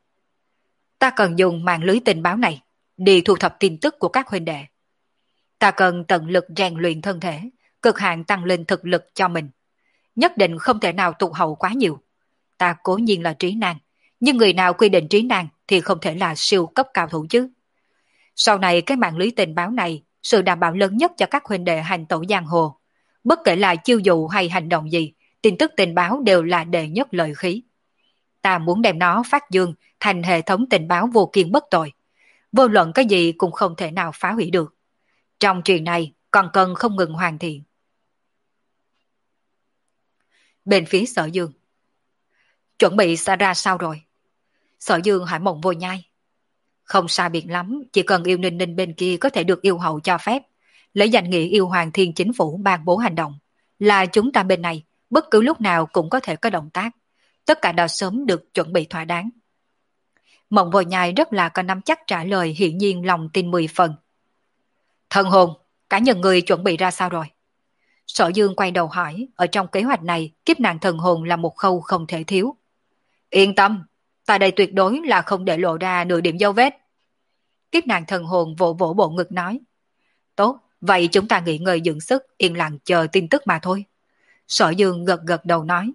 Ta cần dùng mạng lưới tình báo này đi thu thập tin tức của các huynh đệ. Ta cần tận lực rèn luyện thân thể, cực hạn tăng lên thực lực cho mình. Nhất định không thể nào tụt hậu quá nhiều. Ta cố nhiên là trí năng, nhưng người nào quy định trí năng thì không thể là siêu cấp cao thủ chứ. Sau này cái mạng lưới tình báo này, sự đảm bảo lớn nhất cho các huynh đệ hành tẩu giang hồ. Bất kể là chiêu dụ hay hành động gì, tin tức tình báo đều là đệ nhất lợi khí. Ta muốn đem nó phát dương thành hệ thống tình báo vô kiên bất tội. Vô luận cái gì cũng không thể nào phá hủy được. Trong chuyện này còn cần không ngừng hoàn thiện. Bên phía Sở Dương, chuẩn bị xảy ra sao rồi? Sở Dương hỏi Mộng Vô Nhai. Không sai biệt lắm, chỉ cần yêu ninh ninh bên kia có thể được yêu hậu cho phép, lấy danh nghĩa yêu hoàng thiên chính phủ ban bố hành động, là chúng ta bên này bất cứ lúc nào cũng có thể có động tác. Tất cả đã sớm được chuẩn bị thỏa đáng. Mộng Vô Nhai rất là có nắm chắc trả lời, hiển nhiên lòng tin mười phần. Thần hồn, cá nhân người chuẩn bị ra sao rồi? Sở Dương quay đầu hỏi, ở trong kế hoạch này, kiếp nạn thần hồn là một khâu không thể thiếu. Yên tâm, tại đây tuyệt đối là không để lộ ra nửa điểm dấu vết. Kiếp nạn thần hồn vỗ vỗ bộ ngực nói. Tốt, vậy chúng ta nghỉ ngơi dưỡng sức, yên lặng chờ tin tức mà thôi. Sở Dương gật gật đầu nói.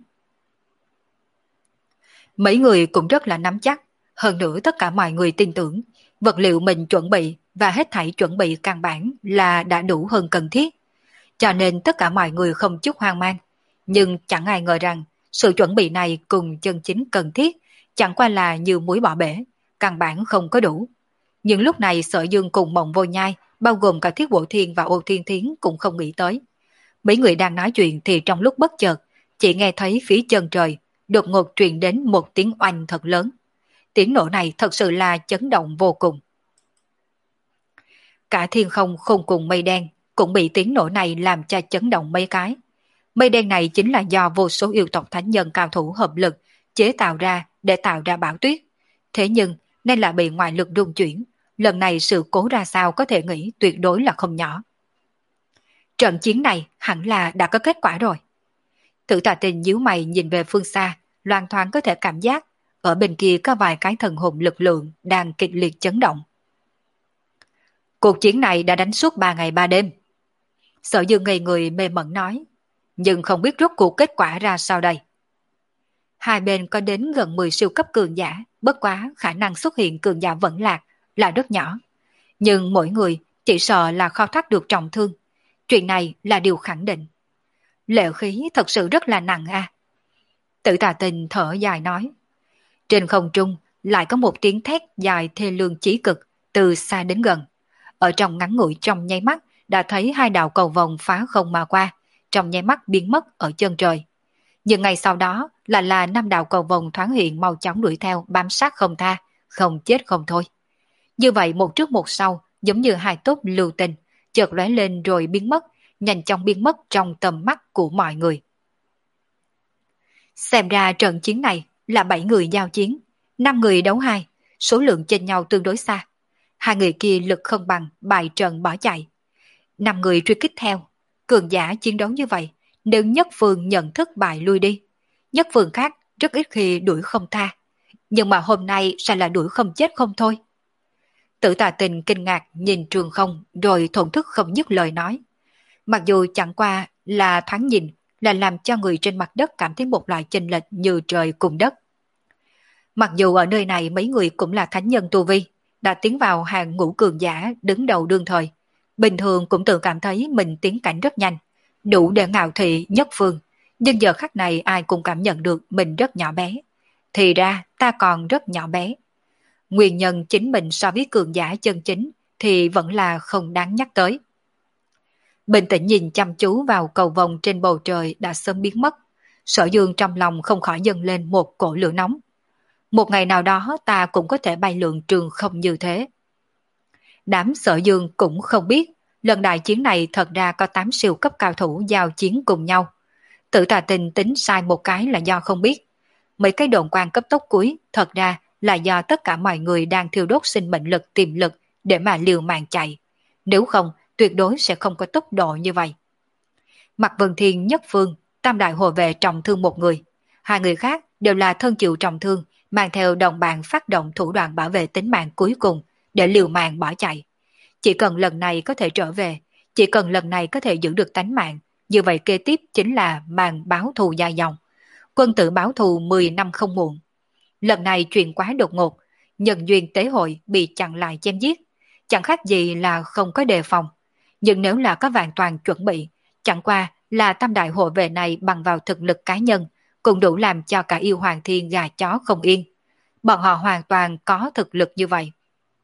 Mấy người cũng rất là nắm chắc, hơn nữa tất cả mọi người tin tưởng, vật liệu mình chuẩn bị và hết thảy chuẩn bị căn bản là đã đủ hơn cần thiết. Cho nên tất cả mọi người không chút hoang mang, nhưng chẳng ai ngờ rằng sự chuẩn bị này cùng chân chính cần thiết chẳng qua là như muối bỏ bể, căn bản không có đủ. Nhưng lúc này Sở Dương cùng Mộng Vô Nhai, bao gồm cả Thiết Bộ Thiên và Ô Thiên Thiến cũng không nghĩ tới. Mấy người đang nói chuyện thì trong lúc bất chợt, chỉ nghe thấy phía chân trời đột ngột truyền đến một tiếng oanh thật lớn. Tiếng nổ này thật sự là chấn động vô cùng. Cả thiên không không cùng mây đen cũng bị tiếng nổ này làm cho chấn động mấy cái. Mây đen này chính là do vô số yêu tộc thánh nhân cao thủ hợp lực chế tạo ra để tạo ra bão tuyết. Thế nhưng nên là bị ngoại lực rung chuyển, lần này sự cố ra sao có thể nghĩ tuyệt đối là không nhỏ. Trận chiến này hẳn là đã có kết quả rồi. Tử Tà Tình nhíu mày nhìn về phương xa, loan thoáng có thể cảm giác ở bên kia có vài cái thần hồn lực lượng đang kịch liệt chấn động. Cuộc chiến này đã đánh suốt ba ngày ba đêm. Sở Dương ngây người mê mẩn nói, nhưng không biết rốt cuộc kết quả ra sao đây. Hai bên có đến gần mười siêu cấp cường giả, bất quá khả năng xuất hiện cường giả vẫn lạc là rất nhỏ. Nhưng mỗi người chỉ sợ là kho thác được trọng thương. Chuyện này là điều khẳng định. Lệ khí thật sự rất là nặng a. À. Tử Tà Tình thở dài nói. Trên không trung lại có một tiếng thét dài thê lương chí cực từ xa đến gần. Ở trong ngắn ngủi trong nháy mắt đã thấy hai đạo cầu vồng phá không mà qua, trong nháy mắt biến mất ở chân trời. Nhưng ngay sau đó là là năm đạo cầu vồng thoáng hiện mau chóng đuổi theo, bám sát không tha, không chết không thôi. Như vậy một trước một sau, giống như hai tốp lưu tình, chợt lóe lên rồi biến mất, nhanh chóng biến mất trong tầm mắt của mọi người. Xem ra trận chiến này là bảy người giao chiến, năm người đấu hai, số lượng chênh nhau tương đối xa. Hai người kia lực không bằng, bại trận bỏ chạy. Năm người truy kích theo, cường giả chiến đấu như vậy, nếu nhất phương nhận thức bại lui đi, nhất phương khác rất ít khi đuổi không tha. Nhưng mà hôm nay sẽ là đuổi không chết không thôi. Tử Tà Tình kinh ngạc nhìn trường không rồi thổn thức không dứt lời nói. Mặc dù chẳng qua là thoáng nhìn là làm cho người trên mặt đất cảm thấy một loại chênh lệch như trời cùng đất. Mặc dù ở nơi này mấy người cũng là thánh nhân tu vi, đã tiến vào hàng ngũ cường giả đứng đầu đương thời, bình thường cũng tự cảm thấy mình tiến cảnh rất nhanh, đủ để ngạo thị nhất phương, nhưng giờ khắc này ai cũng cảm nhận được mình rất nhỏ bé. Thì ra ta còn rất nhỏ bé. Nguyên nhân chính mình so với cường giả chân chính thì vẫn là không đáng nhắc tới. Bình tĩnh nhìn chăm chú vào cầu vồng trên bầu trời đã sớm biến mất, Sở Dương trong lòng không khỏi dâng lên một cổ lửa nóng. Một ngày nào đó ta cũng có thể bay lượn trường không như thế. Đám Sở Dương cũng không biết, lần đại chiến này thật ra có tám siêu cấp cao thủ giao chiến cùng nhau. Tử Tà Tình tính sai một cái là do không biết. Mấy cái đồn quan cấp tốc cuối thật ra là do tất cả mọi người đang thiêu đốt sinh mệnh lực tiềm lực để mà liều mạng chạy. Nếu không, tuyệt đối sẽ không có tốc độ như vậy. Mạc Vân Thiên nhất phương, tam đại hộ vệ trọng thương một người. Hai người khác đều là thân chịu trọng thương, mang theo đồng bạn phát động thủ đoạn bảo vệ tính mạng cuối cùng để liều mạng bỏ chạy. Chỉ cần lần này có thể trở về, chỉ cần lần này có thể giữ được tánh mạng, như vậy kế tiếp chính là màn báo thù dài dòng. Quân tử báo thù mười năm không muộn. Lần này chuyện quá đột ngột, nhân duyên tế hội bị chặn lại chém giết, chẳng khác gì là không có đề phòng. Nhưng nếu là có vạn toàn chuẩn bị, chẳng qua là tam đại hộ vệ này bằng vào thực lực cá nhân cũng đủ làm cho cả yêu hoàng thiên gà chó không yên. Bọn họ hoàn toàn có thực lực như vậy.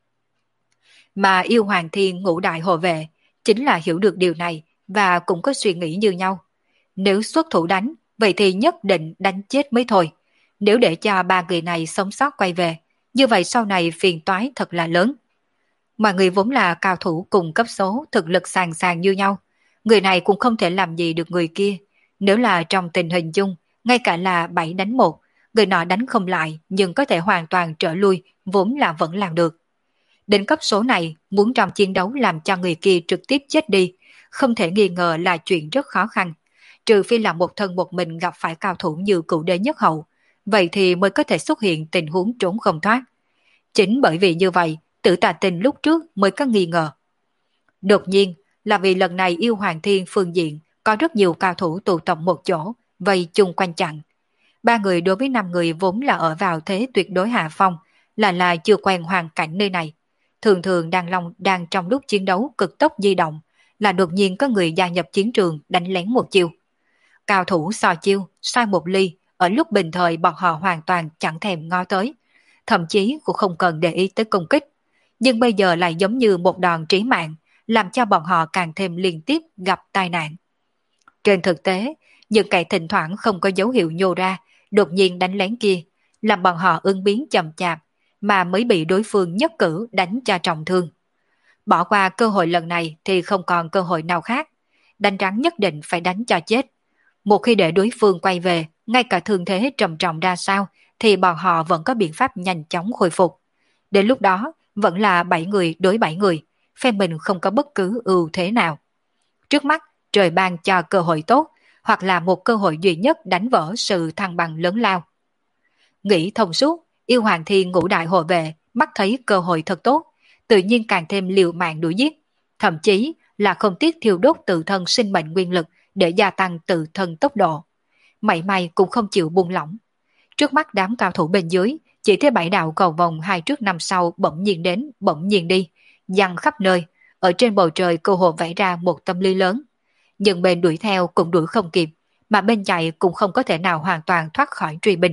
Mà yêu hoàng thiên ngũ đại hộ vệ chính là hiểu được điều này và cũng có suy nghĩ như nhau. Nếu xuất thủ đánh, vậy thì nhất định đánh chết mới thôi. Nếu để cho ba người này sống sót quay về, như vậy sau này phiền toái thật là lớn. Mọi người vốn là cao thủ cùng cấp số, thực lực sàn sàn như nhau. Người này cũng không thể làm gì được người kia. Nếu là trong tình hình chung, ngay cả là bảy đánh một, người nọ đánh không lại nhưng có thể hoàn toàn trở lui, vốn là vẫn làm được. Đến cấp số này, muốn trong chiến đấu làm cho người kia trực tiếp chết đi, không thể nghi ngờ là chuyện rất khó khăn. Trừ phi là một thân một mình gặp phải cao thủ như cựu đế nhất hậu, vậy thì mới có thể xuất hiện tình huống trốn không thoát. Chính bởi vì như vậy, Tử Tà Tinh lúc trước mới có nghi ngờ. Đột nhiên, là vì lần này yêu hoàng thiên phương diện có rất nhiều cao thủ tụ tập một chỗ, vây chung quanh chặn. Ba người đối với năm người vốn là ở vào thế tuyệt đối hạ phong, là là chưa quen hoàn cảnh nơi này. Thường thường đang long đang trong lúc chiến đấu cực tốc di động, là đột nhiên có người gia nhập chiến trường đánh lén một chiêu. Cao thủ so chiêu, sai một ly, ở lúc bình thời bọn họ hoàn toàn chẳng thèm ngó tới, thậm chí cũng không cần để ý tới công kích. Nhưng bây giờ lại giống như một đòn trí mạng, làm cho bọn họ càng thêm liên tiếp gặp tai nạn. Trên thực tế, những kẻ thỉnh thoảng không có dấu hiệu nhô ra, đột nhiên đánh lén kia, làm bọn họ ứng biến chậm chạp, mà mới bị đối phương nhất cử đánh cho trọng thương. Bỏ qua cơ hội lần này thì không còn cơ hội nào khác, đánh rắn nhất định phải đánh cho chết. Một khi để đối phương quay về, ngay cả thương thế trầm trọng ra sao, thì bọn họ vẫn có biện pháp nhanh chóng khôi phục. Đến lúc đó, vẫn là bảy người đối bảy người, phe mình không có bất cứ ưu thế nào. Trước mắt, trời ban cho cơ hội tốt, hoặc là một cơ hội duy nhất đánh vỡ sự thăng bằng lớn lao. Nghĩ thông suốt, yêu hoàng thiên ngũ đại hộ vệ, mắt thấy cơ hội thật tốt, tự nhiên càng thêm liều mạng đuổi giết, thậm chí là không tiếc thiêu đốt tự thân sinh mệnh nguyên lực để gia tăng tự thân tốc độ. Mảy may cũng không chịu buông lỏng. Trước mắt đám cao thủ bên dưới, chỉ thấy bảy đạo cầu vòng hai trước năm sau bỗng nhiên đến, bỗng nhiên đi, giăng khắp nơi, ở trên bầu trời cơ hồ vẽ ra một tâm lý lớn. Nhưng bên đuổi theo cũng đuổi không kịp, mà bên chạy cũng không có thể nào hoàn toàn thoát khỏi truy binh.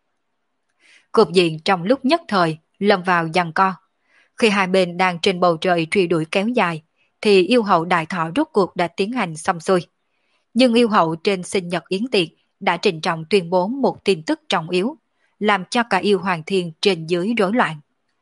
Cục diện trong lúc nhất thời, lâm vào giằng co. Khi hai bên đang trên bầu trời truy đuổi kéo dài, thì yêu hậu đại thọ rốt cuộc đã tiến hành xong xuôi. Nhưng yêu hậu trên sinh nhật yến tiệc đã trịnh trọng tuyên bố một tin tức trọng yếu, làm cho cả yêu hoàng thiên trên dưới rối loạn.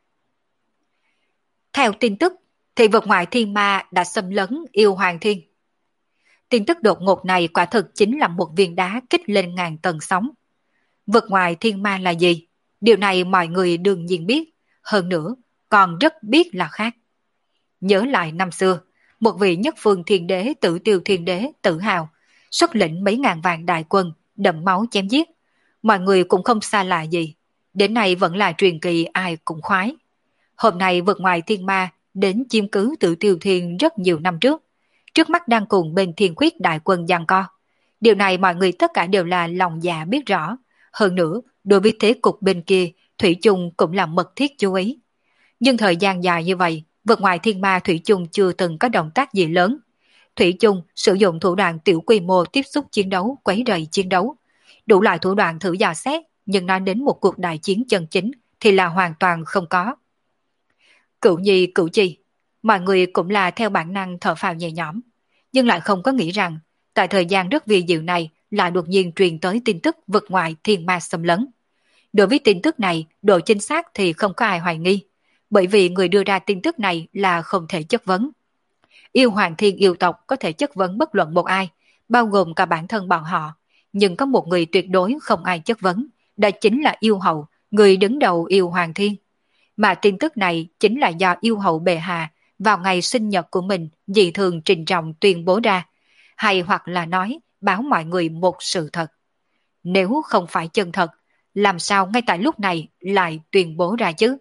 Theo tin tức, thì vực ngoại thiên ma đã xâm lấn yêu hoàng thiên. Tin tức đột ngột này quả thực chính là một viên đá kích lên ngàn tầng sóng. Vực ngoại thiên ma là gì? Điều này mọi người đương nhiên biết, hơn nữa còn rất biết là khác. Nhớ lại năm xưa, một vị nhất phương thiên đế Tử Tiêu thiên đế tự hào, xuất lĩnh mấy ngàn vạn đại quân, đẫm máu chém giết. Mọi người cũng không xa lạ gì, đến nay vẫn là truyền kỳ ai cũng khoái. Hôm nay vực ngoại thiên ma đến chiếm cứ Tử Tiêu thiên rất nhiều năm trước, trước mắt đang cùng bên thiên khuyết đại quân giằng co. Điều này mọi người tất cả đều là lòng dạ biết rõ, hơn nữa đối với thế cục bên kia, thủy chung cũng là mật thiết chú ý. Nhưng thời gian dài như vậy, vực ngoại thiên ma thủy chung chưa từng có động tác gì lớn. Thủy chung sử dụng thủ đoạn tiểu quy mô tiếp xúc chiến đấu, quấy rầy chiến đấu. Đủ loại thủ đoạn thử dò xét, nhưng nói đến một cuộc đại chiến chân chính thì là hoàn toàn không có. Cửu nhi cửu chi, mọi người cũng là theo bản năng thở phào nhẹ nhõm, nhưng lại không có nghĩ rằng tại thời gian rất vi diệu này lại đột nhiên truyền tới tin tức vực ngoại thiên ma xâm lấn. Đối với tin tức này, độ chính xác thì không có ai hoài nghi, bởi vì người đưa ra tin tức này là không thể chất vấn. Yêu hoàng thiên yêu tộc có thể chất vấn bất luận một ai, bao gồm cả bản thân bọn họ, nhưng có một người tuyệt đối không ai chất vấn, đó chính là yêu hậu, người đứng đầu yêu hoàng thiên. Mà tin tức này chính là do yêu hậu bệ hạ vào ngày sinh nhật của mình dị thường trình trọng tuyên bố ra, hay hoặc là nói báo mọi người một sự thật. Nếu không phải chân thật, làm sao ngay tại lúc này lại tuyên bố ra chứ?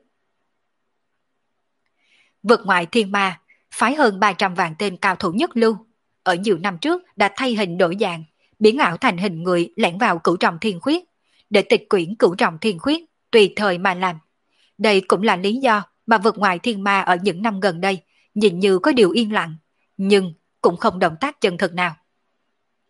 Vực ngoại thiên ma phái hơn ba trăm vạn tên cao thủ nhất lưu, ở nhiều năm trước đã thay hình đổi dạng, biến ảo thành hình người lẻn vào cửu trọng thiên khuyết, để tịch quyển cửu trọng thiên khuyết, tùy thời mà làm. Đây cũng là lý do mà vực ngoại thiên ma ở những năm gần đây nhìn như có điều yên lặng, nhưng cũng không động tác chân thực nào.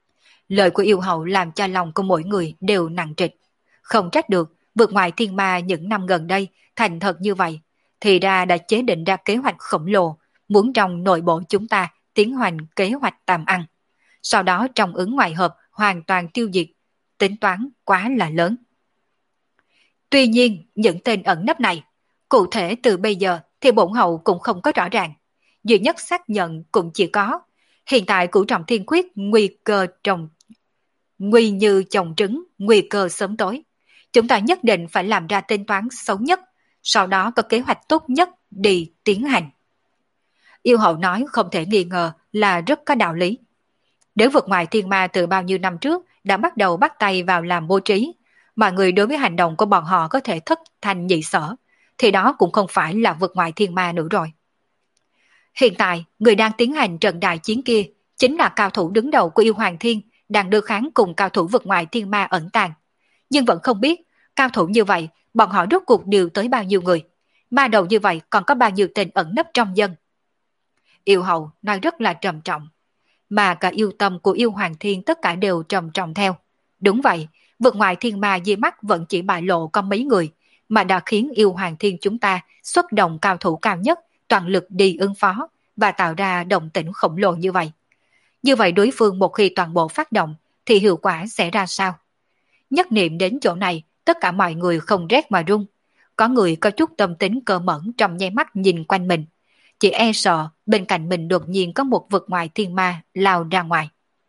Lời của yêu hậu làm cho lòng của mỗi người đều nặng trịch. Không trách được, vượt ngoài thiên ma những năm gần đây thành thật như vậy, thì ra đã chế định ra kế hoạch khổng lồ, muốn trong nội bộ chúng ta tiến hành kế hoạch tàm ăn. Sau đó trong ứng ngoại hợp hoàn toàn tiêu diệt, tính toán quá là lớn. Tuy nhiên, những tên ẩn nấp này, cụ thể từ bây giờ thì bổn hậu cũng không có rõ ràng. Duy nhất xác nhận cũng chỉ có, hiện tại cửu trọng thiên quyết nguy cơ trồng, nguy như trồng trứng, nguy cơ sớm tối. Chúng ta nhất định phải làm ra tính toán xấu nhất, sau đó có kế hoạch tốt nhất đi tiến hành. Yêu hậu nói không thể nghi ngờ là rất có đạo lý. Nếu vượt ngoài thiên ma từ bao nhiêu năm trước đã bắt đầu bắt tay vào làm bố trí, mà người đối với hành động của bọn họ có thể thất thành nhị sở, thì đó cũng không phải là vượt ngoài thiên ma nữa rồi. Hiện tại, người đang tiến hành trận đại chiến kia chính là cao thủ đứng đầu của yêu hoàng thiên, đang đưa kháng cùng cao thủ vượt ngoài thiên ma ẩn tàng. Nhưng vẫn không biết, cao thủ như vậy, bọn họ rốt cuộc đều tới bao nhiêu người. Ma đầu như vậy còn có bao nhiêu tên ẩn nấp trong dân. Yêu hậu nói rất là trầm trọng, mà cả yêu tâm của yêu hoàng thiên tất cả đều trầm trọng theo. Đúng vậy, vượt ngoài thiên ma dưới mắt vẫn chỉ bại lộ có mấy người, mà đã khiến yêu hoàng thiên chúng ta xuất động cao thủ cao nhất, toàn lực đi ứng phó, và tạo ra động tĩnh khổng lồ như vậy. Như vậy đối phương một khi toàn bộ phát động, thì hiệu quả sẽ ra sao? Nhất niệm đến chỗ này, tất cả mọi người không rét mà run. Có người có chút tâm tính cơ mẫn trong nháy mắt nhìn quanh mình, chỉ e sợ bên cạnh mình đột nhiên có một vực ngoài thiên ma lao ra ngoài.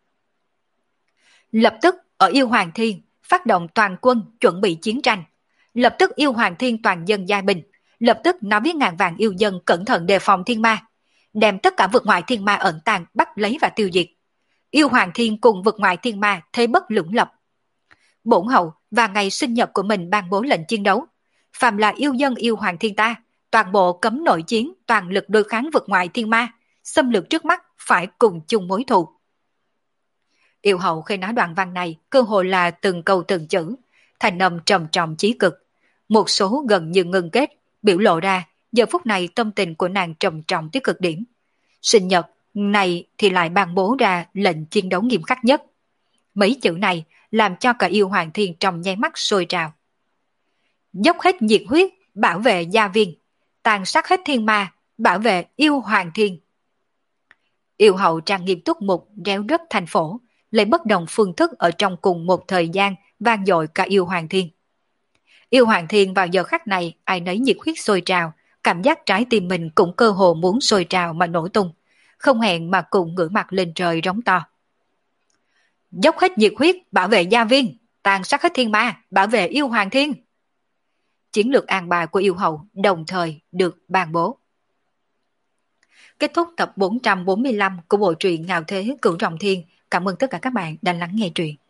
Lập tức ở yêu hoàng thiên phát động toàn quân chuẩn bị chiến tranh. Lập tức yêu hoàng thiên toàn dân giai bình. Lập tức nói với ngàn vạn yêu dân cẩn thận đề phòng thiên ma, đem tất cả vực ngoài thiên ma ẩn tàng bắt lấy và tiêu diệt. Yêu hoàng thiên cùng vực ngoài thiên ma thế bất lưỡng lập. Bổn hậu và ngày sinh nhật của mình ban bố lệnh chiến đấu. Phàm là yêu dân yêu hoàng thiên ta, toàn bộ cấm nội chiến, toàn lực đối kháng vực ngoài thiên ma, xâm lược trước mắt phải cùng chung mối thù. Yêu hậu khi nói đoạn văn này, cơ hội là từng câu từng chữ, thành âm trầm trọng chí cực. Một số gần như ngừng kết, biểu lộ ra, giờ phút này tâm tình của nàng trầm trọng tới cực điểm. Sinh nhật này thì lại ban bố ra lệnh chiến đấu nghiêm khắc nhất. Mấy chữ này làm cho cả yêu hoàng thiên trong nháy mắt sôi trào. Dốc hết nhiệt huyết, bảo vệ gia viên, tàn sát hết thiên ma, bảo vệ yêu hoàng thiên. Yêu hậu trang nghiêm túc mục réo rứt thành phổ, lấy bất đồng phương thức ở trong cùng một thời gian vang dội cả yêu hoàng thiên. Yêu hoàng thiên vào giờ khắc này ai nấy nhiệt huyết sôi trào, cảm giác trái tim mình cũng cơ hồ muốn sôi trào mà nổ tung, không hẹn mà cùng ngửa mặt lên trời rống to. Dốc hết nhiệt huyết, bảo vệ gia viên, tàn sát hết thiên ma, bảo vệ yêu hoàng thiên. Chiến lược an bài của yêu hậu đồng thời được ban bố. Kết thúc tập bốn trăm bốn mươi lăm của bộ truyện Ngạo Thế Cửu Trọng Thiên. Cảm ơn tất cả các bạn đã lắng nghe truyện.